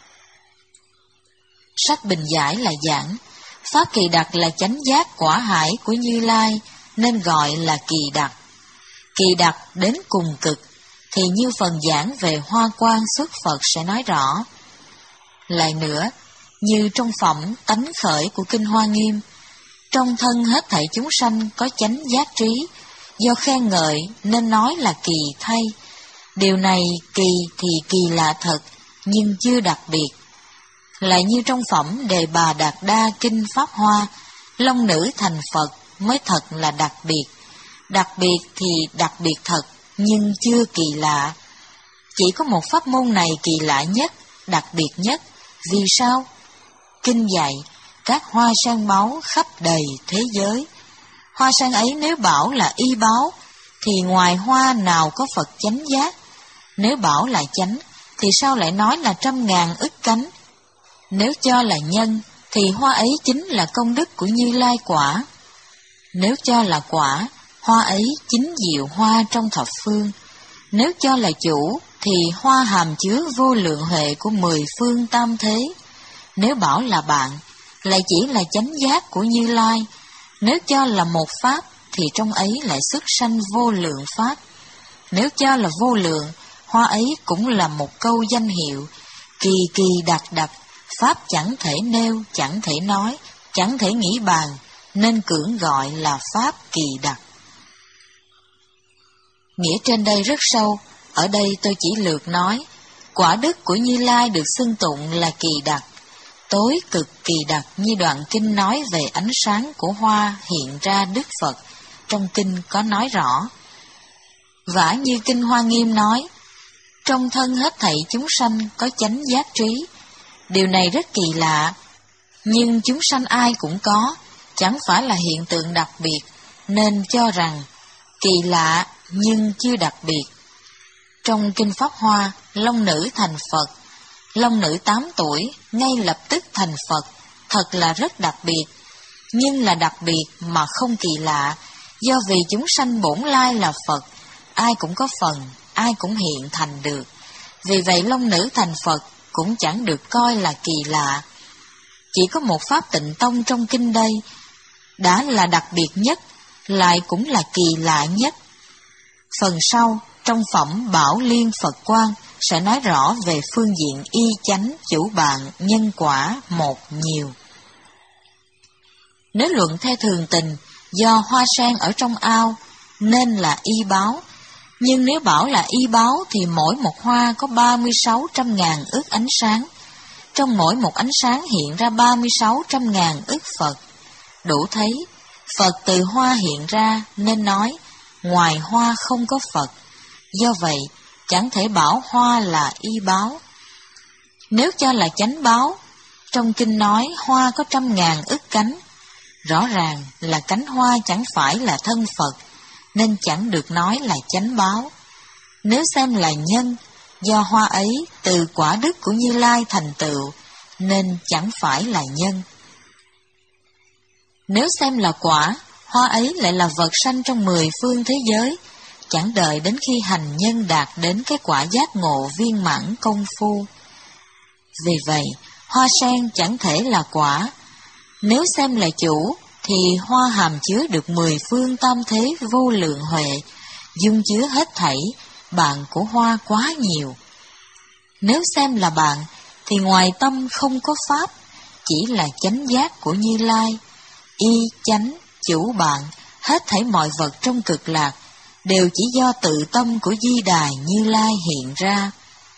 Sách Bình Giải là giảng, pháp kỳ đặc là chánh giác quả hải của Như Lai, nên gọi là kỳ đặc. Kỳ đặc đến cùng cực, thì như phần giảng về hoa quang xuất Phật sẽ nói rõ. Lại nữa, như trong phẩm tánh khởi của Kinh Hoa Nghiêm, trong thân hết thảy chúng sanh có chánh giác trí, do khen ngợi nên nói là kỳ thay. Điều này kỳ thì kỳ lạ thật, nhưng chưa đặc biệt. Lại như trong phẩm Đề Bà Đạt Đa Kinh Pháp Hoa, long nữ thành Phật mới thật là đặc biệt. Đặc biệt thì đặc biệt thật, nhưng chưa kỳ lạ. Chỉ có một pháp môn này kỳ lạ nhất, đặc biệt nhất. Vì sao? Kinh dạy, các hoa sen báu khắp đầy thế giới. Hoa sen ấy nếu bảo là y báu, thì ngoài hoa nào có Phật chánh giác? Nếu bảo là chánh, thì sao lại nói là trăm ngàn ức cánh? Nếu cho là nhân, thì hoa ấy chính là công đức của Như Lai quả. Nếu cho là quả, hoa ấy chính diệu hoa trong thập phương. Nếu cho là chủ, thì hoa hàm chứa vô lượng huệ của mười phương tam thế. Nếu bảo là bạn, lại chỉ là chánh giác của Như Lai. Nếu cho là một pháp, thì trong ấy lại xuất sanh vô lượng pháp. Nếu cho là vô lượng, hoa ấy cũng là một câu danh hiệu, kỳ kỳ đặc đặc, pháp chẳng thể nêu, chẳng thể nói, chẳng thể nghĩ bàn, nên cưỡng gọi là pháp kỳ đặc. Nghĩa trên đây rất sâu, ở đây tôi chỉ lược nói, quả đức của Như Lai được xưng tụng là kỳ đặc. tối cực kỳ đặc như đoạn kinh nói về ánh sáng của hoa hiện ra Đức Phật. Trong kinh có nói rõ. Vả như kinh Hoa Nghiêm nói, trong thân hết thảy chúng sanh có chánh giác trí. Điều này rất kỳ lạ, nhưng chúng sanh ai cũng có, chẳng phải là hiện tượng đặc biệt, nên cho rằng kỳ lạ nhưng chưa đặc biệt. Trong kinh Pháp Hoa, long nữ thành Phật, long nữ tám tuổi ngay lập tức thành Phật, thật là rất đặc biệt, nhưng là đặc biệt mà không kỳ lạ, do vì chúng sanh bổn lai là Phật, ai cũng có phần, ai cũng hiện thành được. Vì vậy long nữ thành Phật cũng chẳng được coi là kỳ lạ. Chỉ có một pháp Tịnh Tông trong kinh đây đã là đặc biệt nhất, lại cũng là kỳ lạ nhất. Phần sau, trong phẩm Bảo Liên Phật Quang sẽ nói rõ về phương diện y chánh, chủ bạn, nhân quả một nhiều. Nếu luận theo thường tình, do hoa sen ở trong ao nên là y báo, nhưng nếu bảo là y báo thì mỗi một hoa có ba mươi sáu trăm ngàn ức ánh sáng, trong mỗi một ánh sáng hiện ra ba mươi sáu trăm ngàn ức Phật. Đủ thấy, Phật từ hoa hiện ra nên nói, ngoài hoa không có Phật. Do vậy, chẳng thể bảo hoa là y báo. Nếu cho là chánh báo, trong kinh nói hoa có trăm ngàn ức cánh, rõ ràng là cánh hoa chẳng phải là thân Phật, nên chẳng được nói là chánh báo. Nếu xem là nhân, do hoa ấy từ quả đức của Như Lai thành tựu, nên chẳng phải là nhân. Nếu xem là quả, hoa ấy lại là vật sanh trong mười phương thế giới, chẳng đợi đến khi hành nhân đạt đến cái quả giác ngộ viên mãn công phu. Vì vậy, hoa sen chẳng thể là quả. Nếu xem là chủ, thì hoa hàm chứa được mười phương tam thế vô lượng huệ, dung chứa hết thảy, bạn của hoa quá nhiều. Nếu xem là bạn, thì ngoài tâm không có pháp, chỉ là chánh giác của Như Lai, y chánh, chủ bạn, hết thảy mọi vật trong cực lạc, đều chỉ do tự tâm của Di Đài Như Lai hiện ra.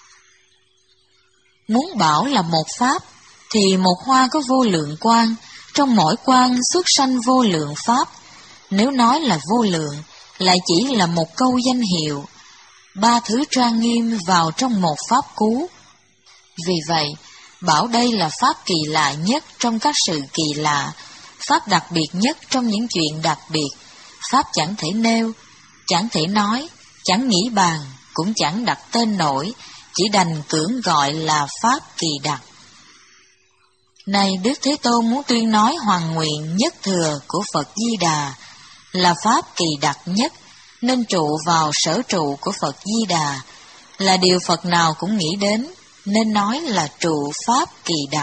Muốn bảo là một pháp, thì một hoa có vô lượng quang, trong mỗi quang xuất sanh vô lượng pháp. Nếu nói là vô lượng, lại chỉ là một câu danh hiệu, ba thứ trang nghiêm vào trong một pháp cú. Vì vậy, bảo đây là pháp kỳ lạ nhất trong các sự kỳ lạ, pháp đặc biệt nhất trong những chuyện đặc biệt, pháp chẳng thể nêu, chẳng thể nói, chẳng nghĩ bàn, cũng chẳng đặt tên nổi, chỉ đành cưỡng gọi là pháp kỳ đặc. Này Đức Thế Tôn muốn tuyên nói hoàn nguyện nhất thừa của Phật Di Đà là pháp kỳ đặc nhất, nên trụ vào sở trụ của Phật Di Đà, là điều Phật nào cũng nghĩ đến, nên nói là trụ pháp kỳ đặc.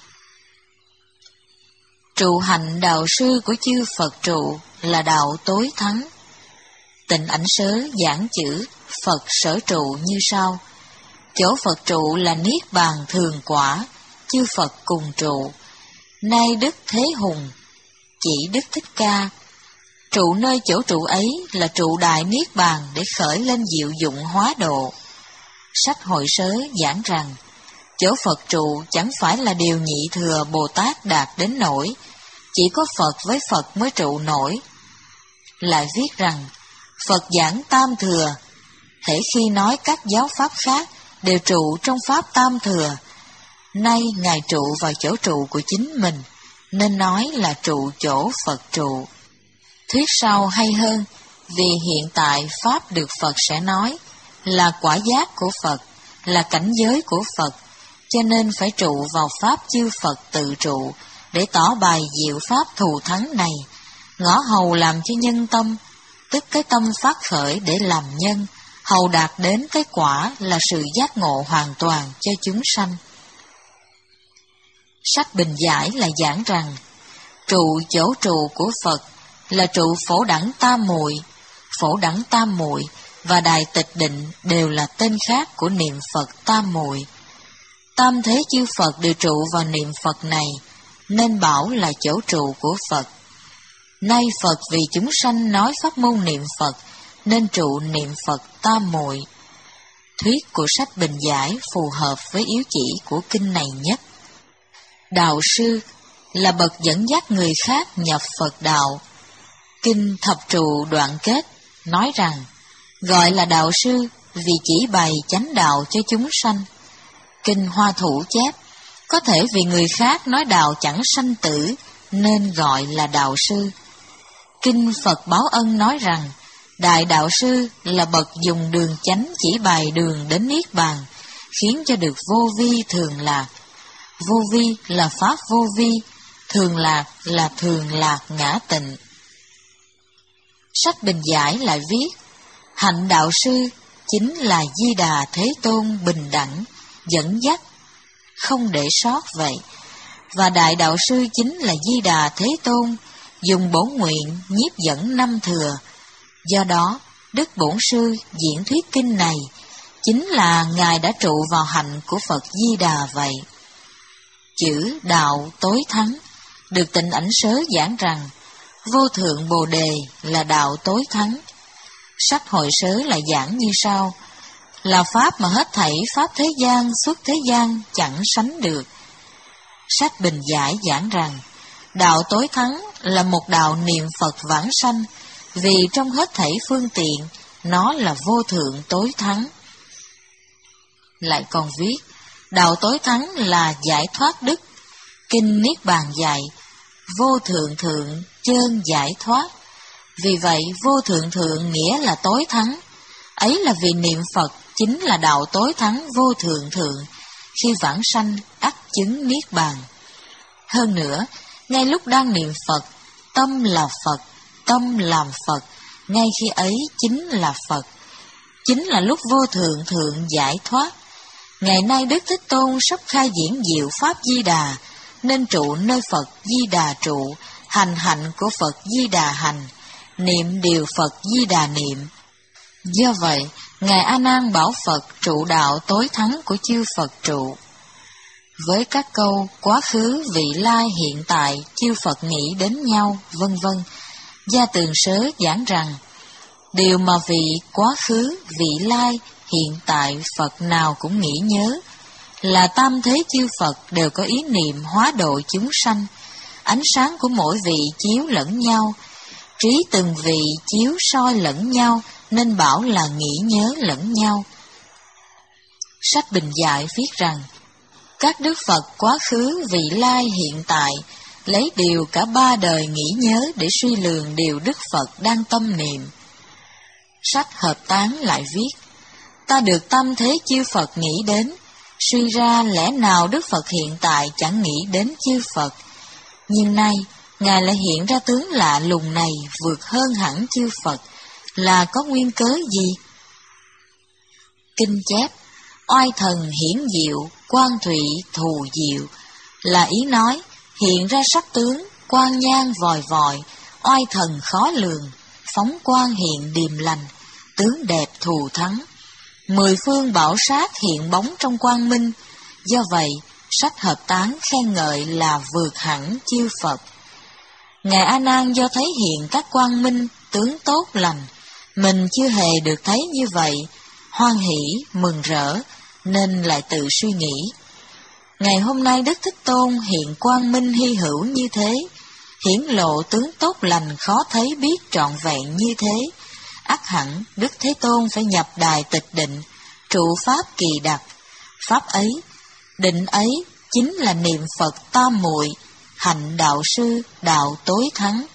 Trụ hạnh đạo sư của chư Phật trụ là đạo tối thắng. Tịnh Ảnh Sớ giảng chữ Phật sở trụ như sau: chỗ Phật trụ là niết bàn thường quả, chư Phật cùng trụ. Nay Đức Thế Hùng chỉ Đức Thích Ca trụ nơi chỗ trụ ấy là trụ đại niết bàn để khởi lên diệu dụng hóa độ. Sách Hội Sớ giảng rằng chỗ Phật trụ chẳng phải là điều nhị thừa Bồ Tát đạt đến nỗi, chỉ có Phật với Phật mới trụ nổi. Lại viết rằng Phật giảng tam thừa, hễ khi nói các giáo pháp khác đều trụ trong pháp tam thừa. Nay Ngài trụ vào chỗ trụ của chính mình, nên nói là trụ chỗ Phật trụ. Thuyết sau hay hơn, vì hiện tại pháp được Phật sẽ nói là quả giác của Phật, là cảnh giới của Phật, cho nên phải trụ vào pháp chư Phật tự trụ, để tỏ bài diệu pháp thù thắng này, ngõ hầu làm cho nhân tâm, tức cái tâm phát khởi để làm nhân, hầu đạt đến cái quả là sự giác ngộ hoàn toàn cho chúng sanh. Sách Bình Giải là giảng rằng trụ chỗ trụ của Phật là trụ phổ đẳng tam muội, phổ đẳng tam muội và Đại Tịch Định đều là tên khác của niệm Phật tam muội. Tam thế chư Phật đều trụ vào niệm Phật này, nên bảo là chỗ trụ của Phật. Nay Phật vì chúng sanh nói pháp môn niệm Phật, nên trụ niệm Phật tam muội. Thuyết của sách Bình Giải phù hợp với yếu chỉ của kinh này nhất. Đạo sư là bậc dẫn dắt người khác nhập Phật đạo. Kinh Thập Trụ Đoạn Kết nói rằng, gọi là đạo sư vì chỉ bày chánh đạo cho chúng sanh. Kinh Hoa Thủ chép, có thể vì người khác nói đạo chẳng sanh tử, nên gọi là đạo sư. Kinh Phật Báo Ân nói rằng, Đại Đạo Sư là bậc dùng đường chánh chỉ bày đường đến Niết Bàn, khiến cho được vô vi thường lạc. Vô vi là pháp vô vi, thường lạc là thường lạc ngã tịnh. Sách Bình Giải lại viết, hạnh đạo sư chính là Di Đà Thế Tôn bình đẳng, dẫn dắt, không để sót vậy. Và Đại Đạo Sư chính là Di Đà Thế Tôn, dùng bổn nguyện nhiếp dẫn năm thừa. Do đó, Đức Bổn Sư diễn thuyết kinh này, chính là Ngài đã trụ vào hạnh của Phật Di Đà vậy. Chữ đạo tối thắng, được Tịnh Ảnh Sớ giảng rằng, vô thượng Bồ Đề là đạo tối thắng. Sách Hội Sớ lại giảng như sau, là pháp mà hết thảy pháp thế gian xuất thế gian chẳng sánh được. Sách Bình Giải giảng rằng, đạo tối thắng là một đạo niệm Phật vãng sanh, vì trong hết thảy phương tiện, nó là vô thượng tối thắng. Lại còn viết, đạo tối thắng là giải thoát đức. Kinh Niết Bàn dạy, vô thượng thượng chơn giải thoát. Vì vậy, vô thượng thượng nghĩa là tối thắng. Ấy là vì niệm Phật chính là đạo tối thắng vô thượng thượng, khi vãng sanh ắt chứng Niết Bàn. Hơn nữa, ngay lúc đang niệm Phật, tâm là Phật, tâm làm Phật, ngay khi ấy chính là Phật. Chính là lúc vô thượng thượng giải thoát. Ngày nay Đức Thích Tôn sắp khai diễn diệu Pháp Di Đà, nên trụ nơi Phật Di Đà trụ, hành hạnh của Phật Di Đà hành, niệm điều Phật Di Đà niệm. Do vậy, Ngài A Nan bảo Phật trụ đạo tối thắng của chư Phật trụ. Với các câu quá khứ, vị lai, hiện tại, chư Phật nghĩ đến nhau, vân vân, Gia Tường Sớ giảng rằng, điều mà vị quá khứ, vị lai, hiện tại Phật nào cũng nghĩ nhớ, là tam thế chư Phật đều có ý niệm hóa độ chúng sanh, ánh sáng của mỗi vị chiếu lẫn nhau, trí từng vị chiếu soi lẫn nhau, nên bảo là nghĩ nhớ lẫn nhau. Sách Bình Giải viết rằng, các Đức Phật quá khứ, vị lai, hiện tại, lấy điều cả ba đời nghĩ nhớ để suy lường điều Đức Phật đang tâm niệm. Sách Hợp Tán lại viết, ta được tâm thế chư Phật nghĩ đến, suy ra lẽ nào Đức Phật hiện tại chẳng nghĩ đến chư Phật. Nhưng nay, Ngài lại hiện ra tướng lạ lùng này vượt hơn hẳn chư Phật, là có nguyên cớ gì? Kinh chép, oai thần hiển diệu, quang thủy thù diệu, là ý nói, hiện ra sắc tướng, quang nhang vòi vòi, oai thần khó lường, phóng quang hiện điềm lành, tướng đẹp thù thắng. Mười phương bảo sát hiện bóng trong quang minh, do vậy, sách Hợp Tán khen ngợi là vượt hẳn chư Phật. Ngài A Nan do thấy hiện các quang minh, tướng tốt lành, mình chưa hề được thấy như vậy, hoan hỷ, mừng rỡ, nên lại tự suy nghĩ. Ngày hôm nay Đức Thích Tôn hiện quang minh hy hữu như thế, hiển lộ tướng tốt lành khó thấy biết trọn vẹn như thế, ắt hẳn Đức Thế Tôn phải nhập đài tịch định, trụ pháp kỳ đặc. Pháp ấy, định ấy chính là niệm Phật tam muội, hạnh đạo sư, đạo tối thắng.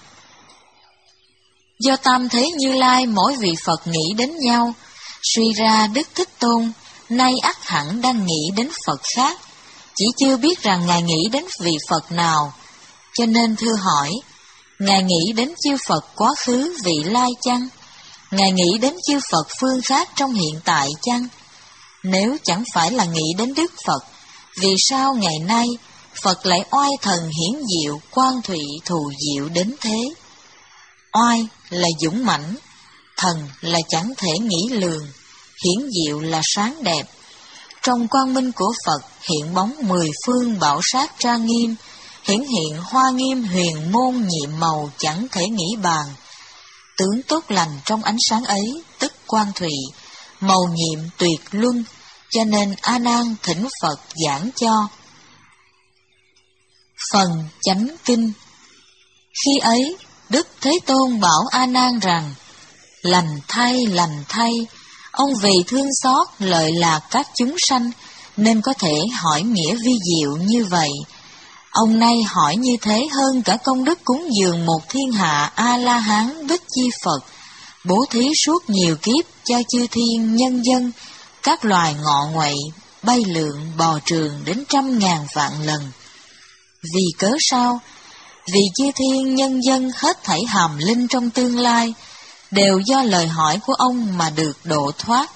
Do tam thế Như Lai mỗi vị Phật nghĩ đến nhau, suy ra Đức Thích Tôn nay ắt hẳn đang nghĩ đến Phật khác, chỉ chưa biết rằng Ngài nghĩ đến vị Phật nào. Cho nên thưa hỏi, Ngài nghĩ đến chư Phật quá khứ vị lai chăng? Ngài nghĩ đến chư Phật phương khác trong hiện tại chăng? Nếu chẳng phải là nghĩ đến Đức Phật, vì sao ngày nay Phật lại oai thần hiển diệu, quang thủy thù diệu đến thế? Oai là dũng mãnh, thần là chẳng thể nghĩ lường, hiển diệu là sáng đẹp. Trong quang minh của Phật hiện bóng mười phương bảo sát trang nghiêm, hiển hiện hoa nghiêm huyền môn nhiệm màu chẳng thể nghĩ bàn. Tướng tốt lành trong ánh sáng ấy, tức quang thủy, màu nhiệm tuyệt luân, cho nên A Nan thỉnh Phật giảng cho. Phần chánh kinh. Khi ấy, Đức Thế Tôn bảo A Nan rằng: lành thay, lành thay, ông vì thương xót lợi lạc các chúng sanh nên có thể hỏi nghĩa vi diệu như vậy. Ông nay hỏi như thế hơn cả công đức cúng dường một thiên hạ A-la-hán Bích Chi Phật, bố thí suốt nhiều kiếp cho chư thiên nhân dân, các loài ngọ nguậy, bay lượn, bò trường đến trăm ngàn vạn lần. Vì cớ sao? Vì chư thiên nhân dân hết thảy hàm linh trong tương lai, đều do lời hỏi của ông mà được độ thoát.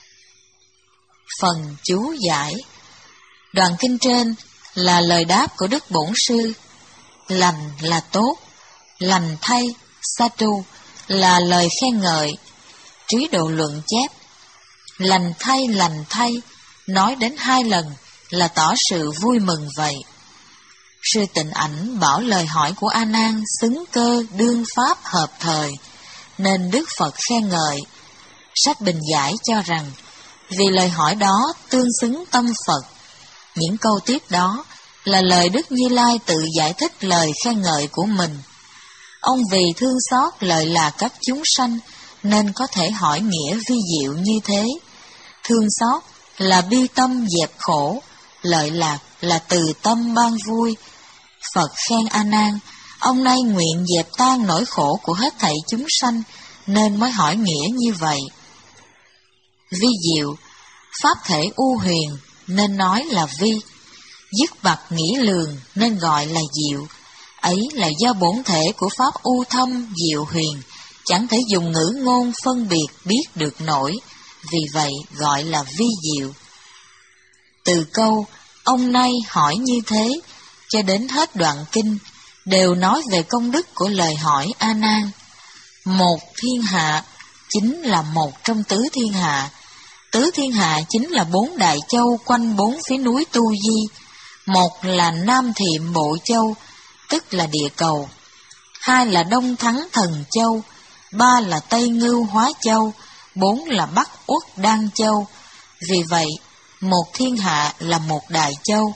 Phần chú giải. Đoạn kinh trên là lời đáp của Đức Bổn Sư. Lành là tốt, lành thay, satu, là lời khen ngợi. Trí Độ Luận chép: lành thay, lành thay, nói đến hai lần là tỏ sự vui mừng vậy. Sư Tịnh Ảnh bảo lời hỏi của A Nan xứng cơ đương pháp hợp thời, nên Đức Phật khen ngợi. Sách Bình Giải cho rằng vì lời hỏi đó tương xứng tâm Phật. Những câu tiếp đó là lời Đức Như Lai tự giải thích lời khen ngợi của mình. Ông vì thương xót lợi lạc các chúng sanh nên có thể hỏi nghĩa vi diệu như thế. Thương xót là bi tâm dẹp khổ, lợi lạc là từ tâm ban vui. Phật khen A Nan, ông nay nguyện dẹp tan nỗi khổ của hết thảy chúng sanh nên mới hỏi nghĩa như vậy. Vi diệu, pháp thể u huyền nên nói là vi, dứt bặt nghĩ lường nên gọi là diệu. Ấy là do bổn thể của pháp u thâm diệu huyền, chẳng thể dùng ngữ ngôn phân biệt biết được nổi, vì vậy gọi là vi diệu. Từ câu ông nay hỏi như thế cho đến hết đoạn kinh đều nói về công đức của lời hỏi A Nan. Một thiên hạ chính là một trong tứ thiên hạ. Tứ thiên hạ chính là bốn đại châu quanh bốn phía núi Tu Di. Một là Nam Thiệm Bộ Châu, tức là địa cầu. Hai là Đông Thắng Thần Châu. Ba là Tây Ngưu Hóa Châu. Bốn là Bắc Uất Đan Châu. Vì vậy, một thiên hạ là một đại châu.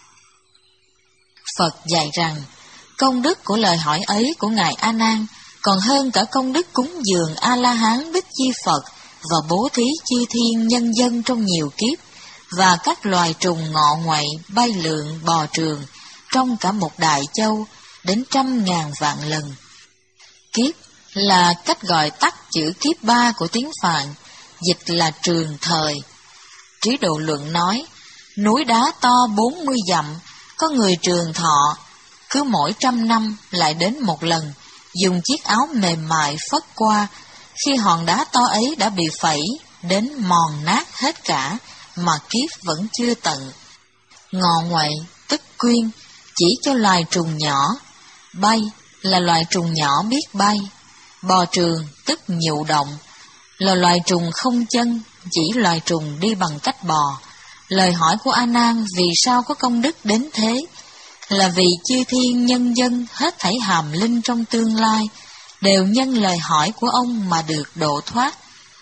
Phật dạy rằng, công đức của lời hỏi ấy của Ngài A Nan còn hơn cả công đức cúng dường A-la-hán Bích Chi Phật và bố thí chư thiên nhân dân trong nhiều kiếp, và các loài trùng ngọ nguậy, bay lượn, bò trường, trong cả một đại châu, đến trăm ngàn vạn lần. Kiếp là cách gọi tắt chữ kiếp ba của tiếng Phạn, dịch là trường thời. Trí Độ Luận nói, núi đá to bốn mươi dặm, có người trường thọ, cứ mỗi trăm năm lại đến một lần, dùng chiếc áo mềm mại phất qua, khi hòn đá to ấy đã bị phẩy, đến mòn nát hết cả, mà kiếp vẫn chưa tận. Ngọ nguậy, tức quyên, chỉ cho loài trùng nhỏ. Bay là loài trùng nhỏ biết bay. Bò trường, tức nhụ động, là loài trùng không chân, chỉ loài trùng đi bằng cách bò. Lời hỏi của A Nan vì sao có công đức đến thế, là vì chư thiên nhân dân hết thảy hàm linh trong tương lai, đều nhân lời hỏi của ông mà được độ thoát.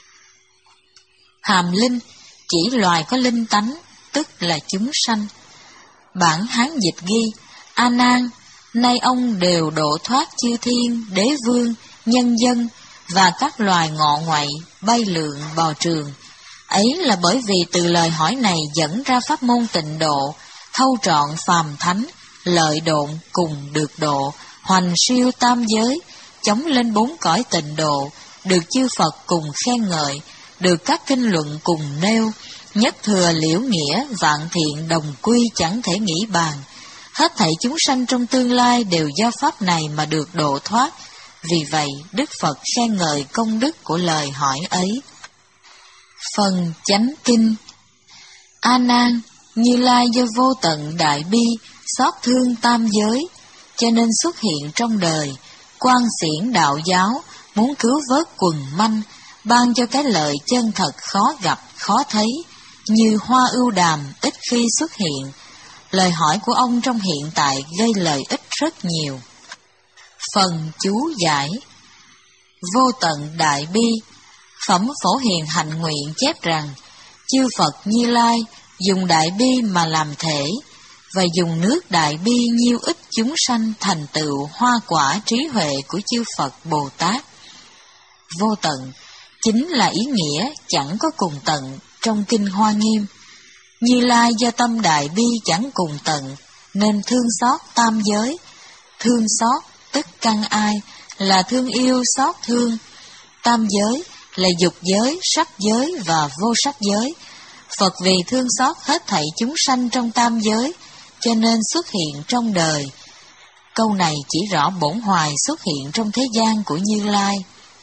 Hàm linh chỉ loài có linh tánh, tức là chúng sanh. Bản Hán dịch ghi, A Nan, nay ông đều độ thoát chư thiên, đế vương, nhân dân và các loài ngọ nguậy, bay lượn, bò trường. Ấy là bởi vì từ lời hỏi này dẫn ra pháp môn tịnh độ, thâu trọn phàm thánh, lợi độn cùng được độ, hoành siêu tam giới, chống lên bốn cõi tịnh độ, được chư Phật cùng khen ngợi, được các kinh luận cùng nêu, nhất thừa liễu nghĩa, vạn thiện đồng quy chẳng thể nghĩ bàn. Hết thảy chúng sanh trong tương lai đều do pháp này mà được độ thoát. Vì vậy, Đức Phật khen ngợi công đức của lời hỏi ấy. Phần chánh kinh. A Nan, Như Lai do vô tận đại bi, xót thương tam giới, cho nên xuất hiện trong đời, quan xiển đạo giáo, muốn cứu vớt quần manh, ban cho cái lợi chân thật khó gặp, khó thấy, như hoa ưu đàm ít khi xuất hiện. Lời hỏi của ông trong hiện tại gây lợi ích rất nhiều. Phần chú giải. Vô tận đại bi, Phẩm Phổ Hiền Hạnh Nguyện chép rằng, chư Phật Như Lai dùng đại bi mà làm thể, và dùng nước đại bi nhiêu ích chúng sanh thành tựu hoa quả trí huệ của chư Phật Bồ Tát. Vô tận chính là ý nghĩa chẳng có cùng tận trong Kinh Hoa Nghiêm. Như Lai do tâm đại bi chẳng cùng tận, nên thương xót tam giới. Thương xót tức căn ai, là thương yêu xót thương. Tam giới là dục giới, sắc giới và vô sắc giới. Phật vì thương xót hết thảy chúng sanh trong tam giới, cho nên xuất hiện trong đời. Câu này chỉ rõ bổn hoài xuất hiện trong thế gian của Như Lai.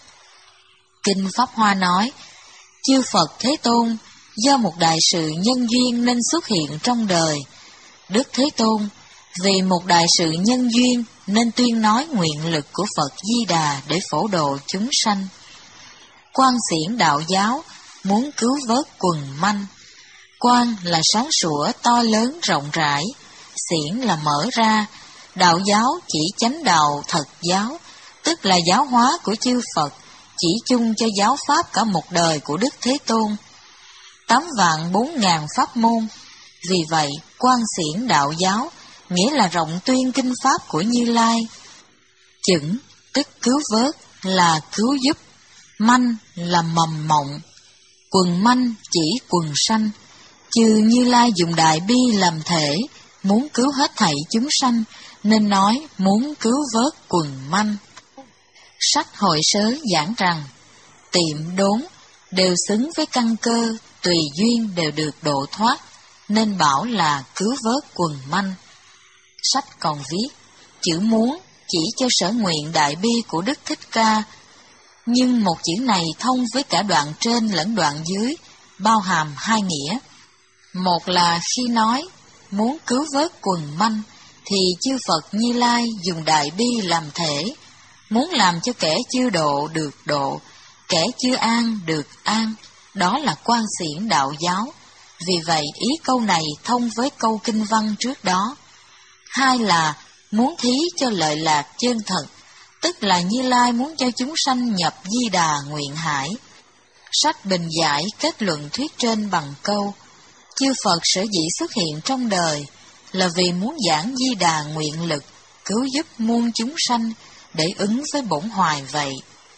Kinh Pháp Hoa nói, chư Phật Thế Tôn do một đại sự nhân duyên nên xuất hiện trong đời. Đức Thế Tôn vì một đại sự nhân duyên nên tuyên nói nguyện lực của Phật Di Đà để phổ độ chúng sanh. Quan xiển đạo giáo muốn cứu vớt quần manh. Quan là sáng sủa, to lớn, rộng rãi. Xiển là mở ra. Đạo giáo chỉ chánh đạo thật giáo, tức là giáo hóa của chư Phật, chỉ chung cho giáo pháp cả một đời của Đức Thế Tôn. Tám vạn bốn ngàn pháp môn. Vì vậy, quan xiển đạo giáo nghĩa là rộng tuyên kinh pháp của Như Lai. Chững tức cứu vớt là cứu giúp. Manh là mầm mộng. Quần manh chỉ quần sanh. Chư Như Lai dùng đại bi làm thể, muốn cứu hết thảy chúng sanh, nên nói muốn cứu vớt quần manh. Sách Hội Sớ giảng rằng, tiệm đốn đều xứng với căn cơ, tùy duyên đều được độ thoát, nên bảo là cứu vớt quần manh. Sách còn viết, chữ muốn chỉ cho sở nguyện đại bi của Đức Thích Ca, nhưng một chữ này thông với cả đoạn trên lẫn đoạn dưới, bao hàm hai nghĩa. Một là khi nói muốn cứu vớt quần manh, thì chư Phật Như Lai dùng đại bi làm thể, muốn làm cho kẻ chưa độ được độ, kẻ chưa an được an, đó là quan xiển đạo giáo. Vì vậy ý câu này thông với câu kinh văn trước đó. Hai là muốn thí cho lợi lạc chân thật, tức là Như Lai muốn cho chúng sanh nhập Di Đà nguyện hải. Sách Bình Giải kết luận thuyết trên bằng câu, chư Phật sở dĩ xuất hiện trong đời là vì muốn giảng Di Đà nguyện lực, cứu giúp muôn chúng sanh để ứng với bổn hoài vậy.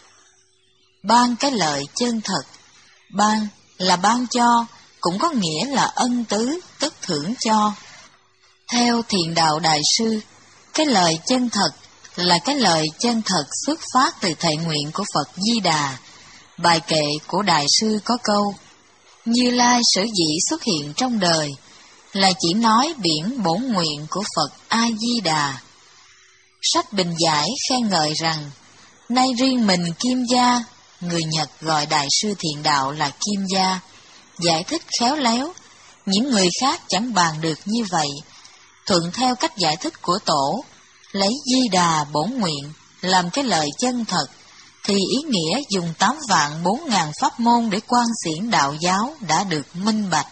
Ban cái lợi chân thật. Ban là ban cho, cũng có nghĩa là ân tứ, tức thưởng cho. Theo Thiền Đạo Đại Sư, cái lời chân thật là cái lời chân thật xuất phát từ thệ nguyện của Phật Di Đà. Bài kệ của Đại Sư có câu, Như Lai sở dĩ xuất hiện trong đời là chỉ nói biển bổn nguyện của Phật A Di Đà. Sách Bình Giải khen ngợi rằng, nay riêng mình Kim Gia, người Nhật gọi Đại Sư Thiền Đạo là Kim Gia, giải thích khéo léo, những người khác chẳng bàn được như vậy. Thuận theo cách giải thích của Tổ, lấy Di Đà bổn nguyện làm cái lời chân thật, thì ý nghĩa dùng tám vạn bốn ngàn pháp môn để quan xiển đạo giáo đã được minh bạch.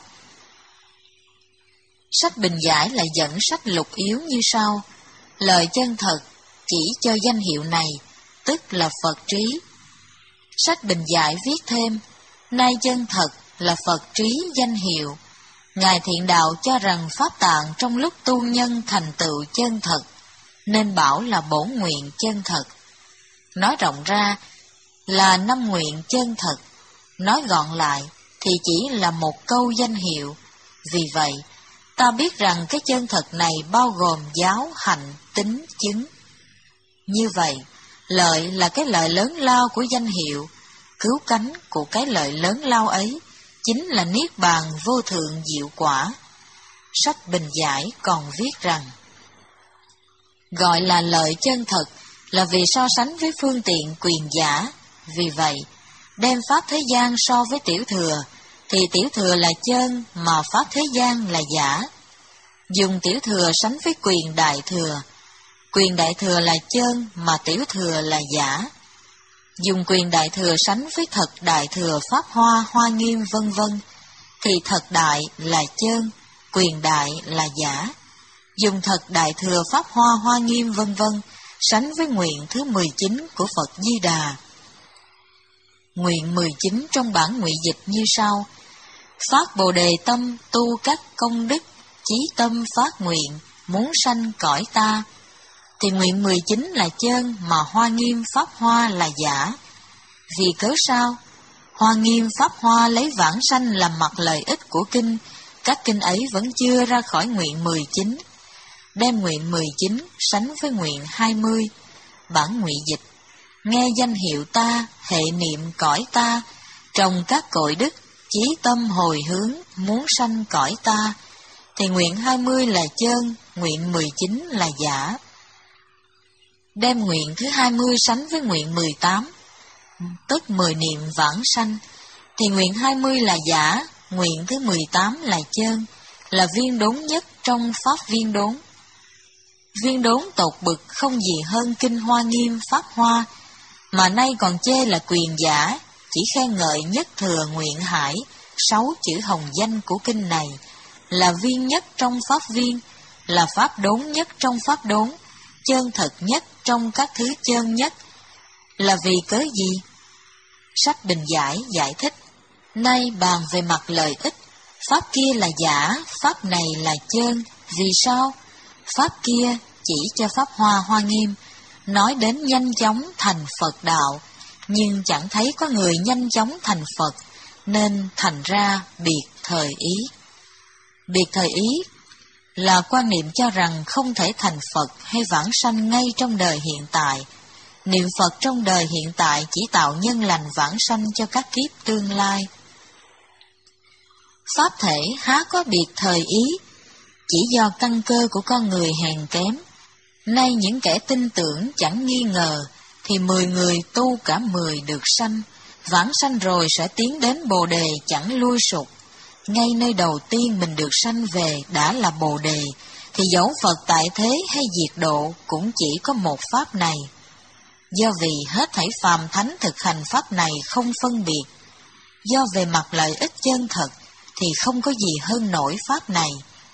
Sách Bình Giải lại dẫn sách Lục Yếu như sau, lời chân thật chỉ cho danh hiệu này, tức là Phật trí. Sách Bình Giải viết thêm, nay chân thật là Phật trí danh hiệu. Ngài Thiện Đạo cho rằng pháp tạng trong lúc tu nhân thành tựu chân thật, nên bảo là bổn nguyện chân thật. Nói rộng ra là năm nguyện chân thật, nói gọn lại thì chỉ là một câu danh hiệu. Vì vậy, ta biết rằng cái chân thật này bao gồm giáo, hạnh, tính, chứng. Như vậy, lợi là cái lợi lớn lao của danh hiệu, cứu cánh của cái lợi lớn lao ấy chính là Niết Bàn vô thượng diệu quả. Sách Bình Giải còn viết rằng, gọi là lợi chân thật là vì so sánh với phương tiện quyền giả. Vì vậy, đem pháp thế gian so với tiểu thừa, thì tiểu thừa là chân mà pháp thế gian là giả. Dùng tiểu thừa sánh với quyền đại thừa, quyền đại thừa là chân mà tiểu thừa là giả. Dùng quyền đại thừa sánh với thật đại thừa pháp hoa, hoa nghiêm vân vân, thì thật đại là chân, quyền đại là giả. Dùng thật đại thừa pháp hoa, hoa nghiêm vân vân sánh với nguyện thứ mười chín của Phật Di Đà. Nguyện mười chín trong bản ngụy dịch như sau: phát Bồ Đề tâm tu các công đức, chí tâm phát nguyện, muốn sanh cõi ta. Thì nguyện mười chín là chân, mà Hoa Nghiêm Pháp Hoa là giả. Vì cớ sao? Hoa Nghiêm Pháp Hoa lấy vãng sanh làm mặt lợi ích của kinh, các kinh ấy vẫn chưa ra khỏi nguyện mười chín. Đem nguyện mười chín sánh với nguyện hai mươi. Bản ngụy dịch: nghe danh hiệu ta, hệ niệm cõi ta, trồng các cội đức, chí tâm hồi hướng, muốn sanh cõi ta. Thì nguyện hai mươi là chân, nguyện mười chín là giả. Đem nguyện thứ hai mươi sánh với nguyện mười tám, tức mười niệm vãng sanh. Thì nguyện hai mươi là giả, nguyện thứ mười tám là chân, là viên đốn nhất trong pháp viên đốn. Viên đốn tột bực không gì hơn kinh Hoa Nghiêm Pháp Hoa, mà nay còn chê là quyền giả, chỉ khen ngợi nhất thừa nguyện hải, sáu chữ hồng danh của kinh này, là viên nhất trong pháp viên, là pháp đốn nhất trong pháp đốn, chân thật nhất trong các thứ chân nhất. Là vì cớ gì? Sách Bình Giải giải thích: nay bàn về mặt lợi ích, pháp kia là giả, pháp này là chân. Vì sao? Pháp kia chỉ cho pháp Hoa Hoa Nghiêm, nói đến nhanh chóng thành Phật đạo, nhưng chẳng thấy có người nhanh chóng thành Phật, nên thành ra biệt thời ý. Biệt thời ý là quan niệm cho rằng không thể thành Phật hay vãng sanh ngay trong đời hiện tại. Niệm Phật trong đời hiện tại chỉ tạo nhân lành vãng sanh cho các kiếp tương lai. Pháp thể há có biệt thời ý, chỉ do căn cơ của con người hèn kém. Nay những kẻ tin tưởng chẳng nghi ngờ, thì mười người tu cả mười được sanh, vãng sanh rồi sẽ tiến đến Bồ Đề chẳng lui sụt. Ngay nơi đầu tiên mình được sanh về đã là Bồ Đề, thì dẫu Phật tại thế hay diệt độ cũng chỉ có một pháp này. Do vì hết thảy phàm thánh thực hành pháp này không phân biệt, do về mặt lợi ích chân thật thì không có gì hơn nổi pháp này.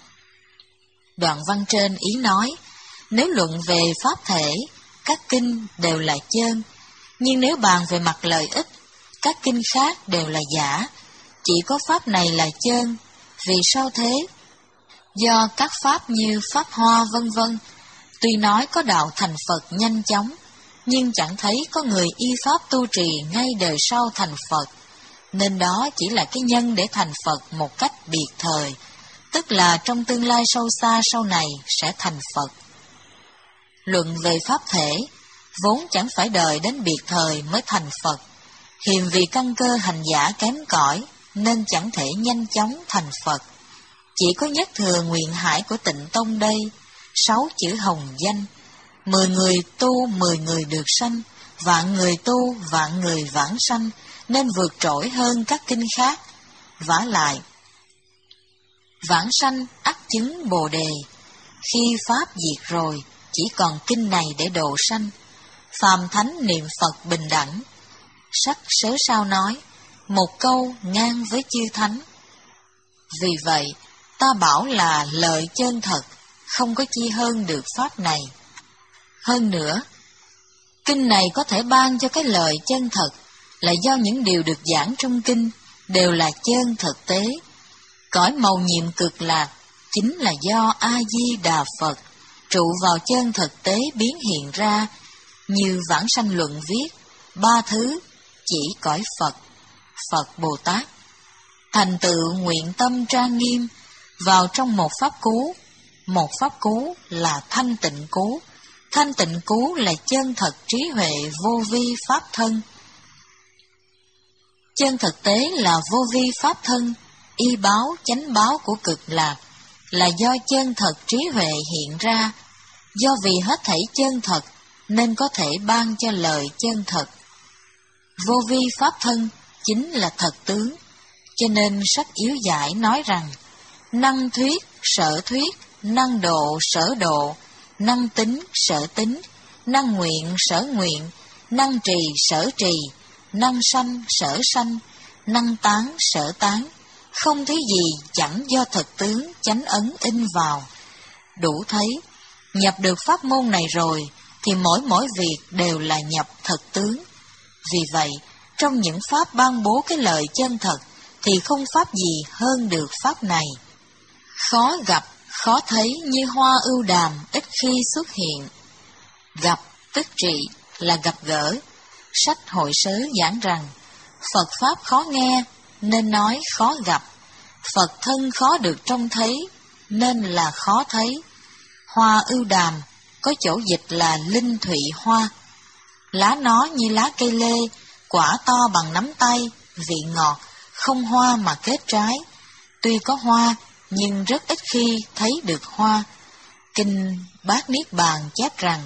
Đoạn văn trên ý nói, nếu luận về pháp thể, các kinh đều là chân, nhưng nếu bàn về mặt lợi ích, các kinh khác đều là giả, chỉ có pháp này là chân. Vì sao thế? Do các pháp như Pháp Hoa vân vân, tuy nói có đạo thành Phật nhanh chóng, nhưng chẳng thấy có người y pháp tu trì ngay đời sau thành Phật, nên đó chỉ là cái nhân để thành Phật một cách biệt thời, tức là trong tương lai sâu xa sau này sẽ thành Phật. Luận về pháp thể, vốn chẳng phải đợi đến biệt thời mới thành Phật, hiềm vì căn cơ hành giả kém cỏi nên chẳng thể nhanh chóng thành Phật. Chỉ có nhất thừa nguyện hải của Tịnh Tông đây, sáu chữ hồng danh, mười người tu mười người được sanh, vạn người tu vạn người vãng sanh, nên vượt trội hơn các kinh khác. Vả lại, vãng sanh ắt chứng Bồ Đề, khi pháp diệt rồi, chỉ còn kinh này để độ sanh. Phàm thánh niệm Phật bình đẳng. Sách Sớ Sao nói, một câu ngang với chư thánh. Vì vậy, ta bảo là lợi chân thật, không có chi hơn được pháp này. Hơn nữa, kinh này có thể ban cho cái lợi chân thật, là do những điều được giảng trong kinh đều là chân thực tế. Cõi mầu nhiệm cực lạc chính là do A-di-đà Phật trụ vào chân thực tế biến hiện ra, như Vãng Sanh Luận viết, ba thứ chỉ cõi Phật, Phật Bồ Tát. Thành tựu nguyện tâm trang nghiêm vào trong một pháp cú, một pháp cú là thanh tịnh cú, thanh tịnh cú là chân thật trí huệ vô vi pháp thân. Chân thực tế là vô vi pháp thân, y báo chánh báo của cực lạc, là do chân thật trí huệ hiện ra. Do vì hết thảy chân thật nên có thể ban cho lời chân thật. Vô vi pháp thân chính là thật tướng, cho nên sách Yếu Giải nói rằng, năng thuyết sở thuyết, năng độ sở độ, năng tính sở tính, năng nguyện sở nguyện, năng trì sở trì, năng sanh sở sanh, năng tán sở tán, không thấy gì chẳng do thật tướng chánh ấn in vào. Đủ thấy, nhập được pháp môn này rồi, thì mỗi mỗi việc đều là nhập thật tướng. Vì vậy, trong những pháp ban bố cái lợi chân thật, thì không pháp gì hơn được pháp này. Khó gặp khó thấy như hoa ưu đàm ít khi xuất hiện. Gặp tức trị là gặp gỡ. Sách Hội Sớ giảng rằng, Phật Pháp khó nghe, nên nói khó gặp. Phật thân khó được trông thấy, nên là khó thấy. Hoa ưu đàm, có chỗ dịch là linh thụy hoa. Lá nó như lá cây lê, quả to bằng nắm tay, vị ngọt, không hoa mà kết trái. Tuy có hoa, nhưng rất ít khi thấy được hoa. Kinh Bát Niết Bàn chép rằng,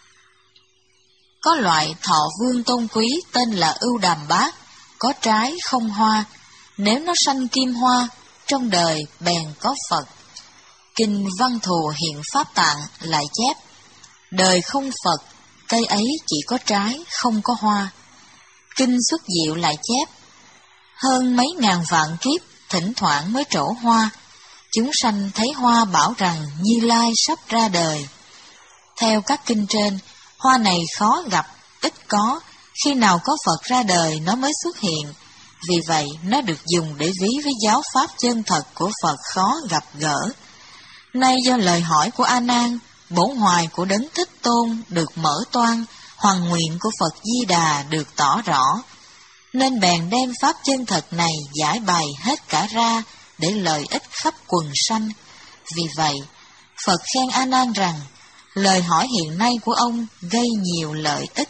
có loại thọ vương tôn quý tên là ưu đàm bát, có trái không hoa, nếu nó sanh kim hoa, trong đời bèn có Phật. Kinh Văn Thù Hiện Pháp Tạng lại chép, đời không Phật, cây ấy chỉ có trái, không có hoa. Kinh Xuất Diệu lại chép, hơn mấy ngàn vạn kiếp, thỉnh thoảng mới trổ hoa. Chúng sanh thấy hoa bảo rằng Như Lai sắp ra đời. Theo các kinh trên, hoa này khó gặp, ít có, khi nào có Phật ra đời nó mới xuất hiện. Vì vậy, nó được dùng để ví với giáo pháp chân thật của Phật khó gặp gỡ. Nay do lời hỏi của A Nan, bổn hoài của Đấng Thích Tôn được mở toang, hoàng nguyện của Phật Di Đà được tỏ rõ, nên bèn đem pháp chân thật này giải bày hết cả ra để lợi ích khắp quần sanh. Vì vậy, Phật khen A Nan rằng, lời hỏi hiện nay của ông gây nhiều lợi ích.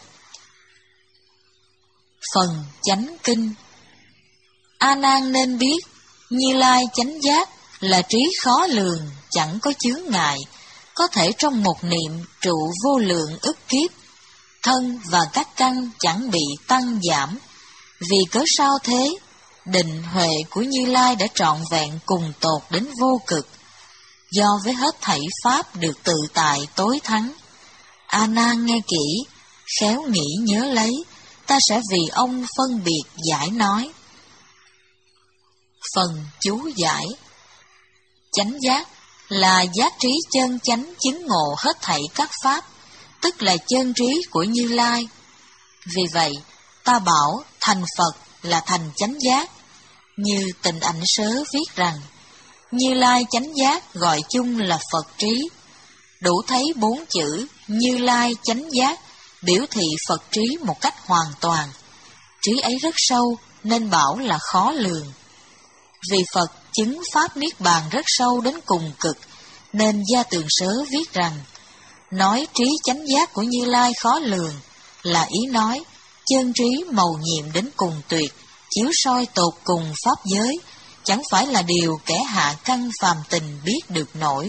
Phần chánh kinh. A Nan nên biết, Như Lai chánh giác là trí khó lường, chẳng có chướng ngại, có thể trong một niệm trụ vô lượng ức kiếp, thân và các căn chẳng bị tăng giảm. Vì cớ sao thế? Định huệ của Như Lai đã trọn vẹn cùng tột đến vô cực, do với hết thảy pháp được tự tại tối thắng. A Nan nghe kỹ, khéo nghĩ nhớ lấy, ta sẽ vì ông phân biệt giải nói. Phần chú giải. Chánh giác là giác trí chân chánh chứng ngộ hết thảy các pháp, tức là chân trí của Như Lai. Vì vậy, ta bảo thành Phật là thành chánh giác. Như Tịnh Ảnh Sớ viết rằng, Như Lai chánh giác gọi chung là Phật trí. Đủ thấy bốn chữ Như Lai chánh giác biểu thị Phật trí một cách hoàn toàn. Trí ấy rất sâu nên bảo là khó lường. Vì Phật chứng pháp Niết Bàn rất sâu đến cùng cực, nên Gia Tường Sớ viết rằng, nói trí chánh giác của Như Lai khó lường, là ý nói, chân trí mầu nhiệm đến cùng tuyệt, chiếu soi tột cùng pháp giới, chẳng phải là điều kẻ hạ căn phàm tình biết được nổi.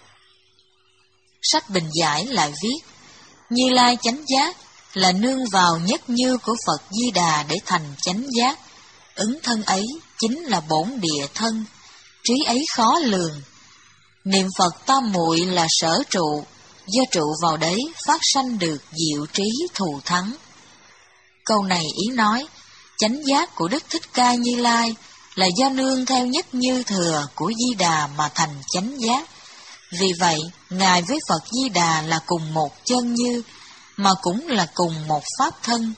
Sách Bình Giải lại viết, Như Lai chánh giác là nương vào nhất như của Phật Di Đà để thành chánh giác. Ứng thân ấy chính là bổn địa thân, trí ấy khó lường. Niệm Phật tam muội là sở trụ, do trụ vào đấy phát sanh được diệu trí thù thắng. Câu này ý nói, chánh giác của Đức Thích Ca Như Lai là do nương theo nhất như thừa của Di Đà mà thành chánh giác. Vì vậy, Ngài với Phật Di Đà là cùng một chân như, mà cũng là cùng một pháp thân.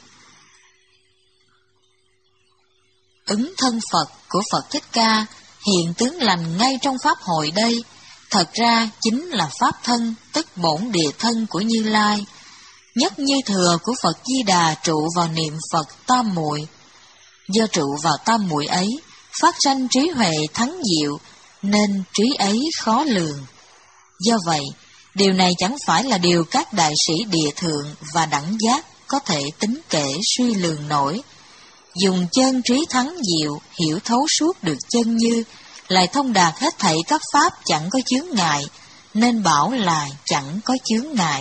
Ứng thân Phật của Phật Thích Ca hiện tướng lành ngay trong Pháp hội đây, thật ra chính là Pháp thân, tức bổn địa thân của Như Lai. Nhất như thừa của Phật Di Đà trụ vào niệm Phật tam muội. Do trụ vào tam muội ấy, phát sanh trí huệ thắng diệu, nên trí ấy khó lường. Do vậy, điều này chẳng phải là điều các đại sĩ địa thượng và đẳng giác có thể tính kể suy lường nổi. Dùng chân trí thắng diệu, hiểu thấu suốt được chân như, lại thông đạt hết thảy các pháp chẳng có chướng ngại, nên bảo là chẳng có chướng ngại.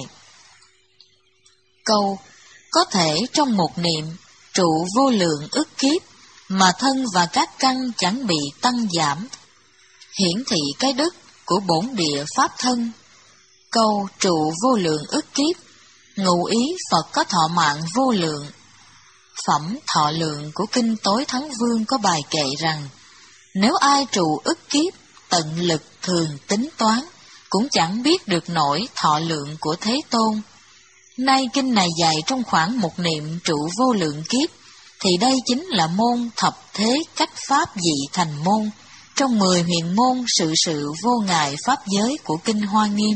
Câu, có thể trong một niệm, trụ vô lượng ức kiếp, mà thân và các căn chẳng bị tăng giảm, hiển thị cái đức của bổn địa pháp thân. Câu trụ vô lượng ức kiếp, ngụ ý Phật có thọ mạng vô lượng. Phẩm Thọ Lượng của Kinh Tối Thắng Vương có bài kệ rằng, nếu ai trụ ức kiếp, tận lực thường tính toán, cũng chẳng biết được nổi thọ lượng của Thế Tôn. Nay kinh này dạy trong khoảng một niệm trụ vô lượng kiếp, thì đây chính là môn thập thế cách pháp dị thành môn, trong mười huyền môn sự sự vô ngại pháp giới của Kinh Hoa Nghiêm.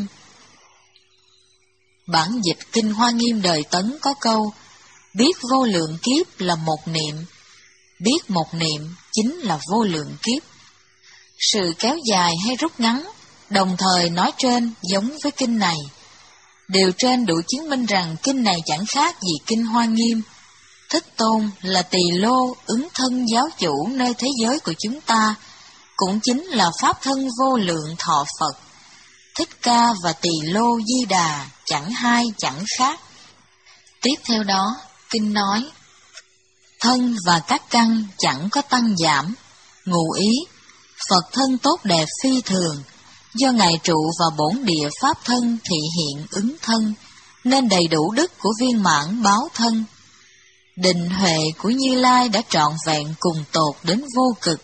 Bản dịch Kinh Hoa Nghiêm đời Tấn có câu: biết vô lượng kiếp là một niệm, biết một niệm chính là vô lượng kiếp. Sự kéo dài hay rút ngắn, đồng thời nói trên giống với kinh này. Điều trên đủ chứng minh rằng kinh này chẳng khác gì Kinh Hoa Nghiêm. Thích Tôn là Tỳ Lô ứng thân giáo chủ nơi thế giới của chúng ta, cũng chính là pháp thân vô lượng thọ Phật. Thích Ca và Tỳ Lô Di Đà chẳng hai chẳng khác. Tiếp theo đó, kinh nói: thân và các căn chẳng có tăng giảm. Ngụ ý, Phật thân tốt đẹp phi thường, do Ngài trụ vào bổn địa pháp thân thị hiện ứng thân, nên đầy đủ đức của viên mãn báo thân. Định huệ của Như Lai đã trọn vẹn cùng tột đến vô cực,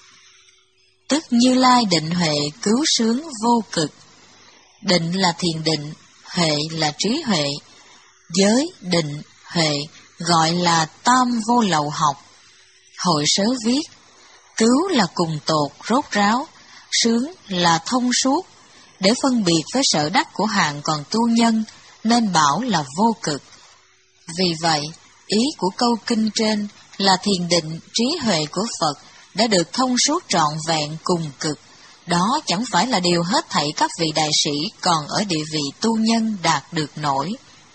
tức Như Lai định huệ cứu sướng vô cực. Định là thiền định, huệ là trí huệ. Giới, định, huệ gọi là tam vô lậu học. Hội sớ viết: cứu là cùng tột rốt ráo, sướng là thông suốt. Để phân biệt với sở đắc của hạng còn tu nhân, nên bảo là vô cực. Vì vậy, ý của câu kinh trên là thiền định trí huệ của Phật đã được thông suốt trọn vẹn cùng cực. Đó chẳng phải là điều hết thảy các vị đại sĩ còn ở địa vị tu nhân đạt được nổi.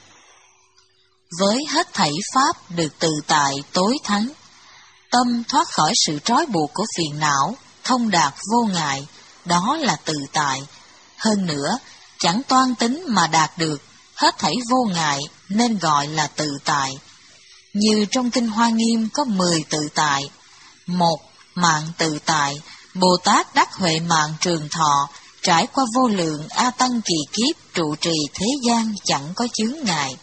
Với hết thảy pháp được tự tại tối thắng, tâm thoát khỏi sự trói buộc của phiền não, thông đạt vô ngại, đó là tự tại. Hơn nữa, chẳng toan tính mà đạt được, hết thảy vô ngại nên gọi là tự tại. Như trong Kinh Hoa Nghiêm có mười tự tại. Một, mạng tự tại. Bồ Tát đắc huệ mạng trường thọ, trải qua vô lượng A Tăng kỳ kiếp trụ trì thế gian chẳng có chướng ngại.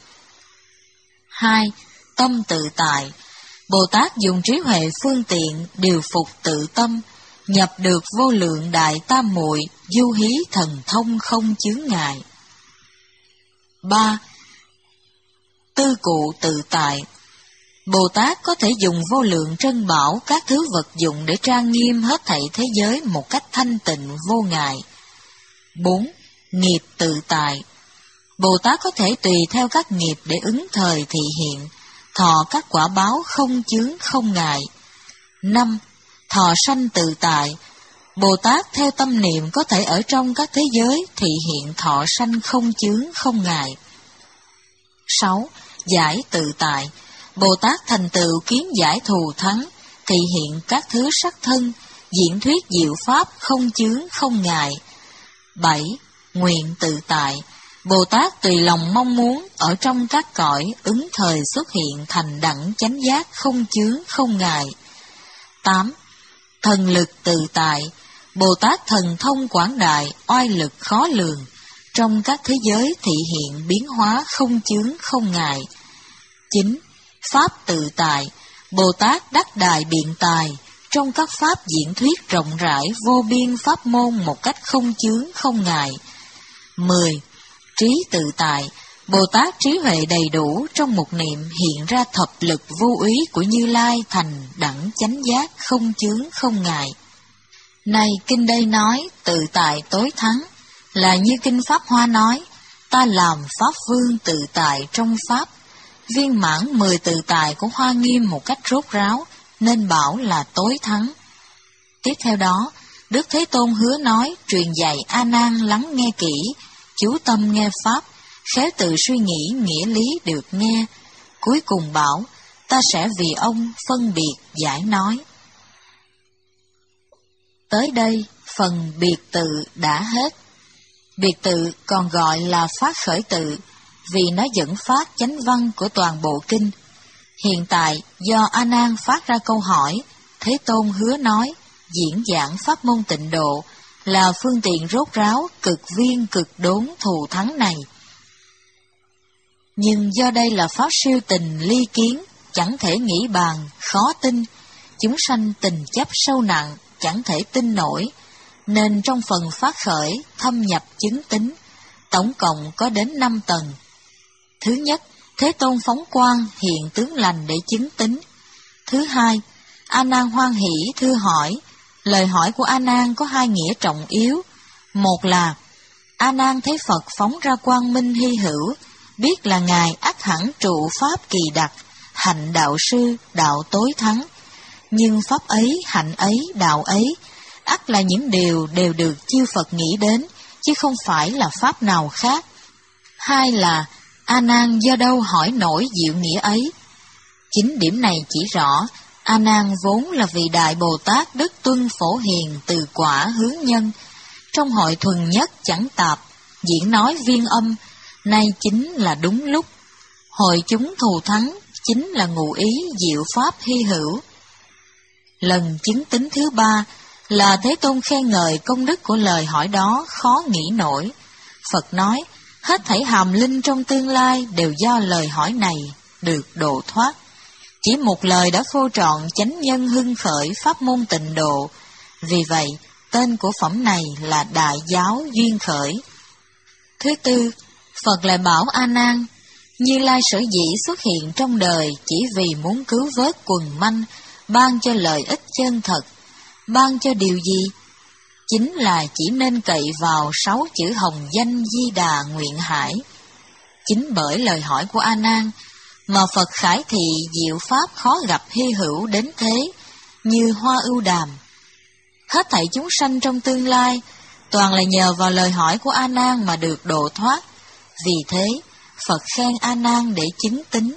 Hai, tâm tự tại. Bồ Tát dùng trí huệ phương tiện điều phục tự tâm, nhập được vô lượng đại tam muội, du hí thần thông không chướng ngại. Ba, tư cụ tự tại. Bồ Tát có thể dùng vô lượng trân bảo các thứ vật dụng để trang nghiêm hết thảy thế giới một cách thanh tịnh vô ngại. Bốn, nghiệp tự tại. Bồ Tát có thể tùy theo các nghiệp để ứng thời thị hiện, thọ các quả báo không chướng không ngại. Năm, thọ sanh tự tại. Bồ Tát theo tâm niệm có thể ở trong các thế giới thị hiện thọ sanh không chướng không ngại. Sáu, giải tự tại. Bồ Tát thành tựu kiến giải thù thắng, thị hiện các thứ sắc thân, diễn thuyết diệu pháp không chướng không ngại. Bảy, nguyện tự tại. Bồ Tát tùy lòng mong muốn ở trong các cõi ứng thời xuất hiện thành đẳng chánh giác không chướng không ngại. Tám, thần lực tự tại. Bồ Tát thần thông quảng đại, oai lực khó lường, trong các thế giới thị hiện biến hóa không chướng không ngại. Chín, pháp tự tại. Bồ Tát đắc đại biện tài, trong các pháp diễn thuyết rộng rãi vô biên pháp môn một cách không chướng không ngại. Mười, trí tự tại. Bồ Tát trí huệ đầy đủ trong một niệm hiện ra thập lực vô úy của Như Lai thành đẳng chánh giác không chướng không ngại. Này kinh đây nói tự tại tối thắng, là như kinh Pháp Hoa nói, ta làm Pháp Vương tự tại trong Pháp. Viên mãn mười tự tại của Hoa Nghiêm một cách rốt ráo, nên bảo là tối thắng. Tiếp theo đó, Đức Thế Tôn hứa nói truyền dạy A Nan lắng nghe kỹ, chú tâm nghe Pháp, khéo tự suy nghĩ nghĩa lý được nghe. Cuối cùng bảo, ta sẽ vì ông phân biệt giải nói. Tới đây, phần biệt tự đã hết. Biệt tự còn gọi là phát khởi tự, vì nó dẫn phát chánh văn của toàn bộ kinh. Hiện tại, do A Nan phát ra câu hỏi, Thế Tôn hứa nói, diễn giảng pháp môn tịnh độ, là phương tiện rốt ráo, cực viên cực đốn thù thắng này. Nhưng do đây là pháp siêu tình ly kiến, chẳng thể nghĩ bàn, khó tin, chúng sanh tình chấp sâu nặng, chẳng thể tin nổi, nên trong phần phát khởi, thâm nhập chứng tính, tổng cộng có đến năm tầng. Thứ nhất, Thế Tôn phóng quang hiện tướng lành để chứng tính. Thứ hai, A Nan hoan hỷ thưa hỏi, Lời hỏi của A Nan có hai nghĩa trọng yếu. Một là A Nan thấy Phật phóng ra quang minh hy hữu, biết là Ngài ắt hẳn trụ pháp kỳ đặc, hạnh đạo sư, đạo tối thắng. Nhưng pháp ấy, hạnh ấy, đạo ấy, ắt là những điều đều được chư Phật nghĩ đến, chứ không phải là pháp nào khác. Hai là A Nan do đâu hỏi nổi diệu nghĩa ấy. Chính điểm này chỉ rõ A Nan vốn là vị đại Bồ Tát Đức Tuân Phổ Hiền từ quả hướng nhân, trong hội thuần nhất chẳng tạp, diễn nói viên âm, nay chính là đúng lúc. Hội chúng thù thắng chính là ngụ ý diệu pháp hy hữu. Lần chứng tín thứ ba là Thế Tôn khen ngợi công đức của lời hỏi đó khó nghĩ nổi. Phật nói, hết thảy hàm linh trong tương lai đều do lời hỏi này được độ thoát. Chỉ một lời đã phô trọn chánh nhân hưng khởi pháp môn tịnh độ. Vì vậy, tên của phẩm này là Đại Giáo Duyên Khởi. Thứ tư, Phật lại bảo A Nan, Như Lai sở dĩ xuất hiện trong đời chỉ vì muốn cứu vớt quần manh, ban cho lợi ích chân thật. Ban cho điều gì? Chính là chỉ nên cậy vào sáu chữ hồng danh Di Đà Nguyện Hải. Chính bởi lời hỏi của A Nan mà Phật khải thị diệu pháp khó gặp hy hữu đến thế, như hoa ưu đàm. Hết thảy chúng sanh trong tương lai toàn là nhờ vào lời hỏi của A Nan mà được độ thoát. Vì thế, Phật khen A Nan để chứng tín.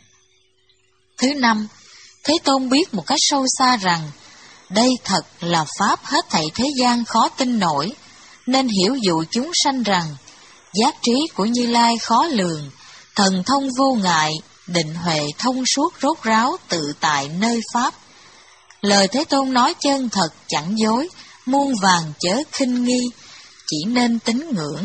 Thứ năm, Thế Tôn biết một cách sâu xa rằng đây thật là pháp hết thảy thế gian khó tin nổi, nên hiểu dụ chúng sanh rằng giác trí của Như Lai khó lường, thần thông vô ngại, định huệ thông suốt rốt ráo tự tại nơi pháp. Lời Thế Tôn nói chân thật chẳng dối, muôn vàng chớ khinh nghi, chỉ nên tín ngưỡng.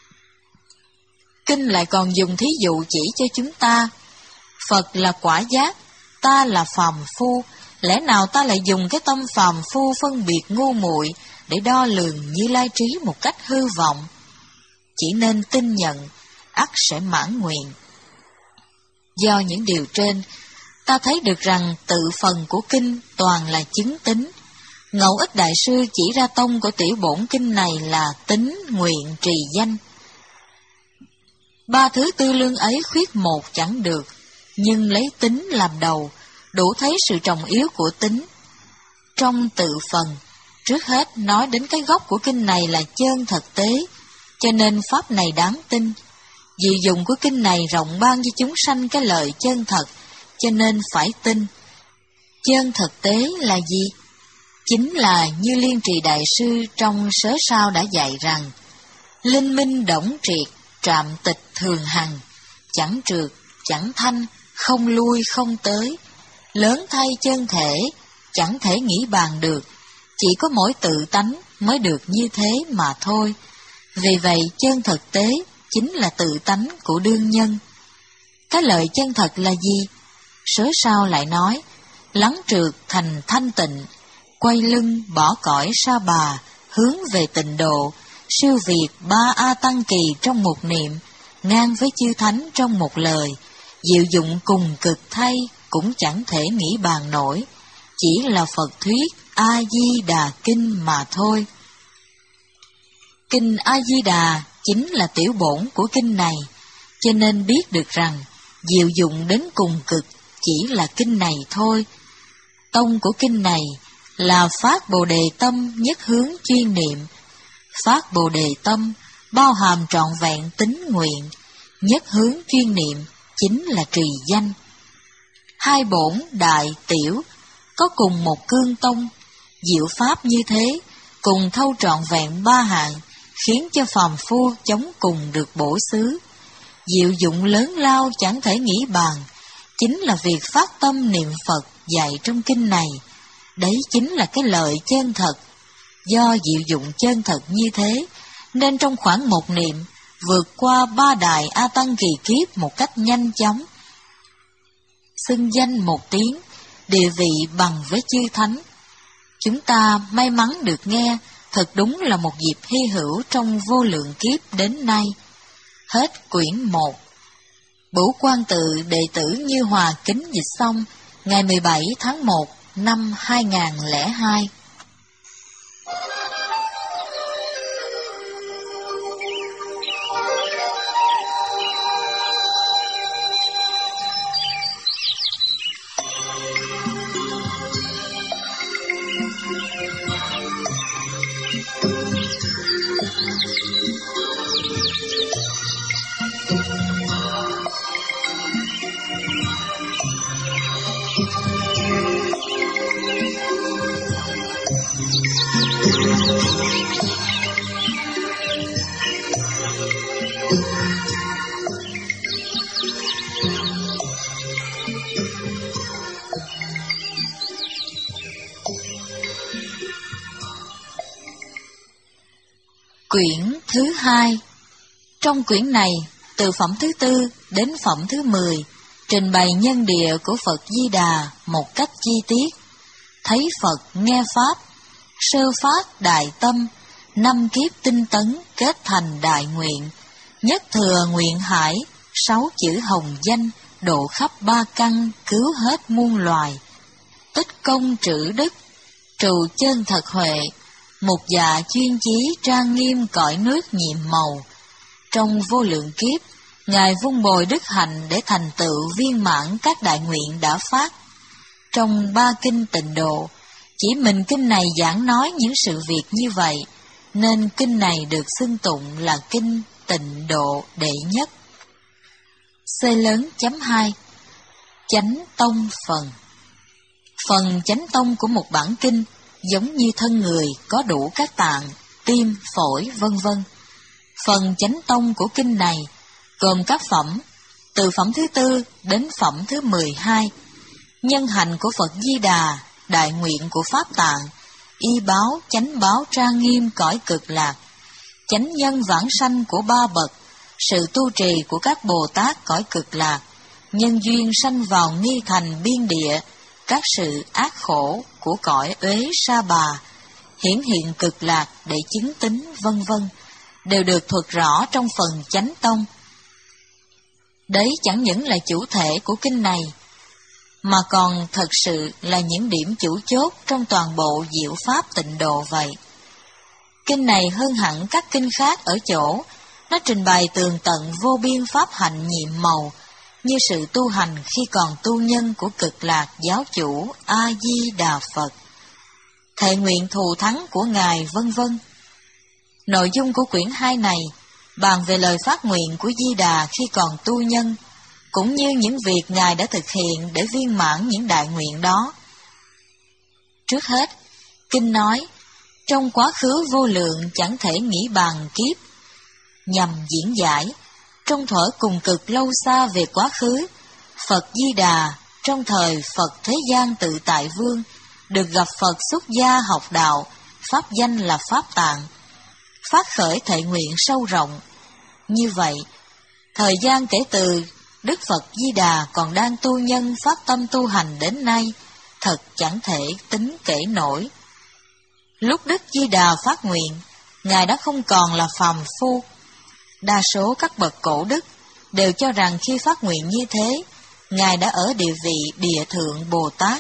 Kinh lại còn dùng thí dụ chỉ cho chúng ta. Phật là quả giác, ta là phàm phu, lẽ nào ta lại dùng cái tâm phàm phu phân biệt ngu muội để đo lường Như Lai trí một cách hư vọng? Chỉ nên tin nhận, ắt sẽ mãn nguyện. Do những điều trên, ta thấy được rằng tự phần của kinh toàn là chứng tín. Ngẫu Ích Đại Sư chỉ ra tông của tiểu bổn kinh này là tín, nguyện, trì danh. Ba thứ tư lương ấy khuyết một chẳng được, nhưng lấy tín làm đầu, đủ thấy sự trọng yếu của tín. Trong tự phần, trước hết nói đến cái gốc của kinh này là chân thực tế, cho nên pháp này đáng tin. Diệu dụng của kinh này rộng ban cho chúng sanh cái lợi chân thật, cho nên phải tin. Chân thực tế là gì? Chính là như Liên Trì Đại Sư trong Sớ Sao đã dạy rằng, linh minh đổng triệt, trạm tịch thường hằng, chẳng trượt, chẳng thanh, không lui không tới, lớn thay chân thể, chẳng thể nghĩ bàn được, chỉ có mỗi tự tánh mới được như thế mà thôi. Vì vậy chân thực tế chính là tự tánh của đương nhân. Cái lợi chân thật là gì? Sớ Sao lại nói, lắng trượt thành thanh tịnh, quay lưng bỏ cõi sa bà, hướng về tịnh độ, siêu việt ba A Tăng Kỳ trong một niệm, ngang với chư thánh trong một lời, diệu dụng cùng cực thay, cũng chẳng thể nghĩ bàn nổi, chỉ là Phật thuyết A Di Đà Kinh mà thôi. Kinh A Di Đà chính là tiểu bổn của kinh này, cho nên biết được rằng diệu dụng đến cùng cực chỉ là kinh này thôi. Tông của kinh này là phát Bồ Đề tâm nhất hướng chuyên niệm. Phát Bồ Đề tâm bao hàm trọn vẹn tín nguyện, nhất hướng chuyên niệm chính là trì danh. Hai bổn đại tiểu có cùng một cương tông, diệu pháp như thế cùng thâu trọn vẹn ba hạng, khiến cho phàm phu chống cùng được bổ xứ. Diệu dụng lớn lao chẳng thể nghĩ bàn, chính là việc phát tâm niệm Phật dạy trong kinh này. Đấy chính là cái lợi chân thật. Do diệu dụng chân thật như thế, nên trong khoảng một niệm, vượt qua ba đại A Tăng kỳ kiếp một cách nhanh chóng. Xưng danh một tiếng, địa vị bằng với chư thánh. Chúng ta may mắn được nghe, thật đúng là một dịp hy hữu trong vô lượng kiếp đến nay. Hết quyển một. Bửu Quan Tự đệ tử Như Hòa kính dịch xong ngày mười bảy tháng một năm hai nghìn không trăm lẻ hai. Quyển thứ hai. Trong quyển này, từ phẩm thứ tư đến phẩm thứ mười, trình bày nhân địa của Phật Di Đà một cách chi tiết. Thấy Phật nghe Pháp, sơ phát đại tâm, năm kiếp tinh tấn kết thành đại nguyện, nhất thừa nguyện hải, sáu chữ hồng danh, độ khắp ba căn, cứu hết muôn loài. Tích công trữ đức, trù chân thật huệ, mục dạ chuyên chí trang nghiêm cõi nước nhiệm màu. Trong vô lượng kiếp, Ngài vun bồi đức hạnh để thành tựu viên mãn các đại nguyện đã phát. Trong ba kinh tịnh độ, chỉ mình kinh này giảng nói những sự việc như vậy, nên kinh này được xưng tụng là kinh tịnh độ đệ nhất. C lớn chấm hai. Chánh tông phần. Phần chánh tông của một bản kinh giống như thân người có đủ các tạng, tim, phổi, vân vân. Phần chánh tông của kinh này gồm các phẩm, từ phẩm thứ tư đến phẩm thứ mười hai, nhân hành của Phật Di Đà, đại nguyện của Pháp Tạng, y báo, chánh báo trang nghiêm cõi cực lạc, chánh nhân vãng sanh của ba bậc, sự tu trì của các Bồ Tát cõi cực lạc, nhân duyên sanh vào nghi thành biên địa, các sự ác khổ của cõi uế sa bà, hiển hiện cực lạc để chứng tín, vân vân, đều được thuật rõ trong phần chánh tông. Đấy chẳng những là chủ thể của kinh này, mà còn thật sự là những điểm chủ chốt trong toàn bộ diệu pháp tịnh độ vậy. Kinh này hơn hẳn các kinh khác ở chỗ, nó trình bày tường tận vô biên pháp hạnh nhiệm màu, như sự tu hành khi còn tu nhân của cực lạc giáo chủ A-di-đà Phật, thệ nguyện thù thắng của Ngài, vân vân. Nội dung của quyển hai này bàn về lời phát nguyện của Di Đà khi còn tu nhân, cũng như những việc Ngài đã thực hiện để viên mãn những đại nguyện đó. Trước hết, kinh nói, trong quá khứ vô lượng chẳng thể nghĩ bàn kiếp, nhằm diễn giải, trong thuở cùng cực lâu xa về quá khứ, Phật Di Đà trong thời Phật Thế Gian Tự Tại Vương được gặp Phật xuất gia học đạo, pháp danh là Pháp Tạng, phát khởi thệ nguyện sâu rộng. Như vậy, thời gian kể từ Đức Phật Di Đà còn đang tu nhân phát tâm tu hành đến nay, thật chẳng thể tính kể nổi. Lúc Đức Di Đà phát nguyện, Ngài đã không còn là phàm phu. Đa số các bậc cổ đức đều cho rằng khi phát nguyện như thế, Ngài đã ở địa vị địa thượng Bồ Tát.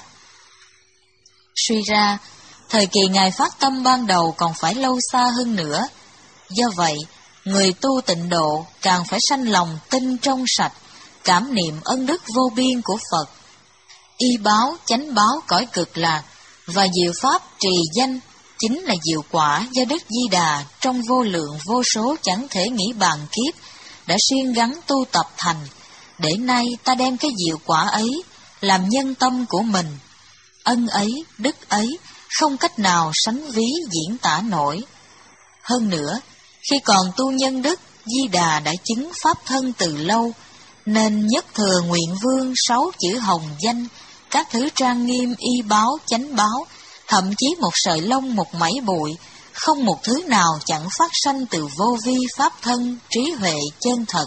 Suy ra, thời kỳ Ngài phát tâm ban đầu còn phải lâu xa hơn nữa. Do vậy, người tu tịnh độ càng phải sanh lòng tinh trong sạch, cảm niệm ân đức vô biên của Phật. Y báo, chánh báo cõi cực lạc và diệu pháp trì danh chính là diệu quả do Đức Di Đà trong vô lượng vô số chẳng thể nghĩ bàn kiếp đã siêng gắng tu tập thành, để nay ta đem cái diệu quả ấy làm nhân tâm của mình. Ân ấy, đức ấy không cách nào sánh ví diễn tả nổi. Hơn nữa, khi còn tu nhân đức, Di Đà đã chứng pháp thân từ lâu, nên nhất thừa nguyện vương sáu chữ hồng danh, các thứ trang nghiêm y báo, chánh báo, thậm chí một sợi lông một mảy bụi, không một thứ nào chẳng phát sanh từ vô vi pháp thân, trí huệ chân thật.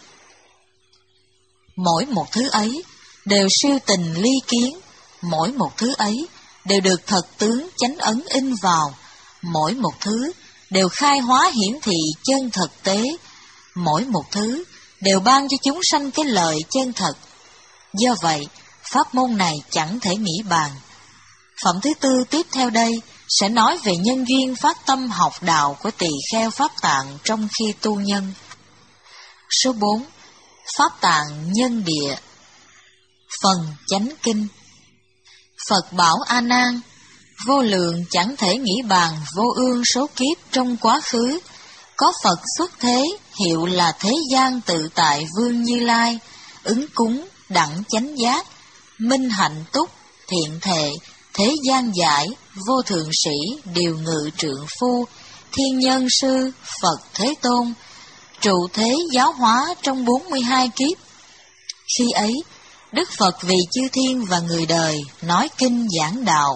Mỗi một thứ ấy đều siêu tình ly kiến, mỗi một thứ ấy đều được thật tướng chánh ấn in vào, mỗi một thứ đều khai hóa hiển thị chân thực tế, mỗi một thứ đều ban cho chúng sanh cái lợi chân thật. Do vậy, pháp môn này chẳng thể nghĩ bàn. Phẩm thứ tư tiếp theo đây sẽ nói về nhân duyên phát tâm học đạo của tỳ kheo Pháp Tạng trong khi tu nhân. Số bốn. Pháp Tạng nhân địa. Phần chánh kinh. Phật bảo A Nan, vô lượng chẳng thể nghĩ bàn vô ương số kiếp trong quá khứ, Có Phật xuất thế, hiệu là Thế Gian Tự Tại Vương Như Lai, ứng cúng, đẳng chánh giác, minh hạnh túc, thiện thệ, thế gian giải, vô thượng sĩ, điều ngự trượng phu, thiên nhân sư, Phật Thế Tôn, trụ thế giáo hóa trong bốn mươi hai kiếp. Khi ấy, Đức Phật vì chư thiên và người đời nói kinh giảng đạo.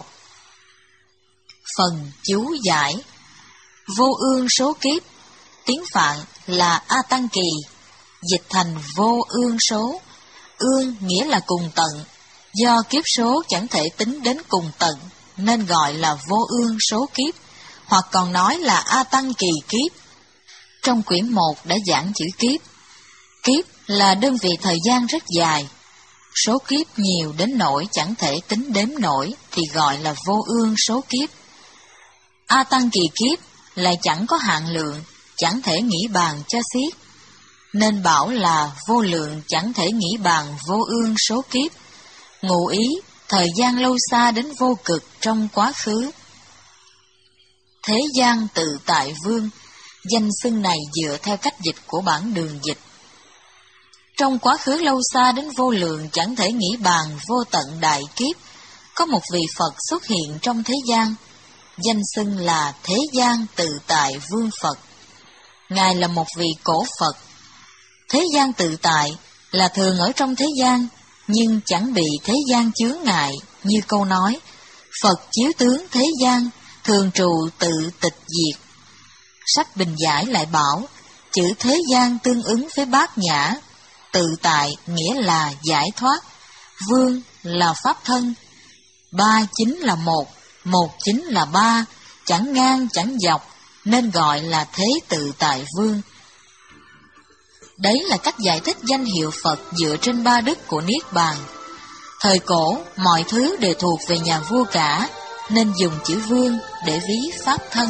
Phần chú giải: vô ương số kiếp, tiếng Phạn là A Tăng Kỳ, dịch thành vô ương số. Ương nghĩa là cùng tận, do kiếp số chẳng thể tính đến cùng tận nên gọi là vô ương số kiếp, hoặc còn nói là A Tăng Kỳ kiếp. Trong quyển một đã giảng chữ kiếp. Kiếp là đơn vị thời gian rất dài. Số kiếp nhiều đến nỗi chẳng thể tính đếm nổi thì gọi là vô ương số kiếp. A Tăng Kỳ kiếp lại chẳng có hạn lượng, chẳng thể nghĩ bàn cho xiết, nên bảo là vô lượng chẳng thể nghĩ bàn vô ương số kiếp. Ngụ ý thời gian lâu xa đến vô cực trong quá khứ. Thế Gian Tự Tại Vương, danh xưng này dựa theo cách dịch của bản đường dịch. Trong quá khứ lâu xa đến vô lượng chẳng thể nghĩ bàn vô tận đại kiếp, có một vị Phật xuất hiện trong thế gian, danh xưng là Thế Gian Tự Tại Vương Phật. Ngài là một vị cổ Phật. Thế gian tự tại là thường ở trong thế gian, nhưng chẳng bị thế gian chướng ngại, như câu nói Phật chiếu tướng thế gian, thường trụ tự tịch diệt. Sách Bình Giải lại bảo, chữ thế gian tương ứng với bát nhã, tự tại nghĩa là giải thoát, vương là pháp thân, ba chính là một, một chính là ba, chẳng ngang chẳng dọc, nên gọi là Thế Tự Tại Vương. Đấy là cách giải thích danh hiệu Phật dựa trên ba đức của Niết Bàn. Thời cổ, mọi thứ đều thuộc về nhà vua cả, nên dùng chữ vương để ví pháp thân.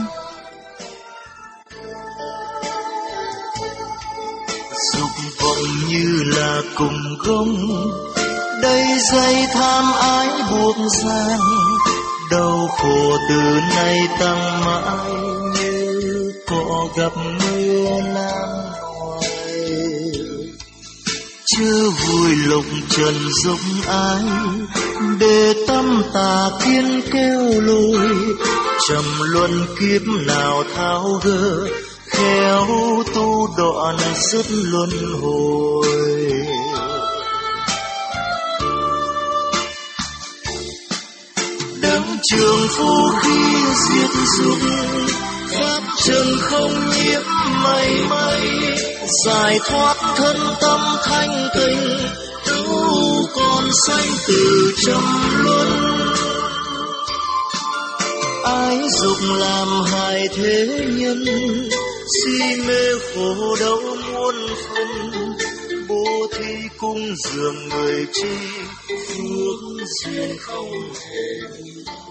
Dục vọng như là cùng gông, đầy dây tham ái buộc giang, đau khổ từ nay tăng mãi như cỏ gặp mưa lan hoài. Chớ vui lục trần dục ái, để tâm tà kiến kêu lùi, trầm luân kiếp nào tháo gỡ, khéo tu đoạn dứt luân hồi. Đấng trường phu khi diệt dục, pháp trần không nhiễm mảy may, giải thoát thân tâm thanh tịnh, cứu con sanh từ trầm luân. Ái dục làm hại thế nhân, si mê khổ đau muôn phần, bố thí cung dường người chi, phước duyên không hề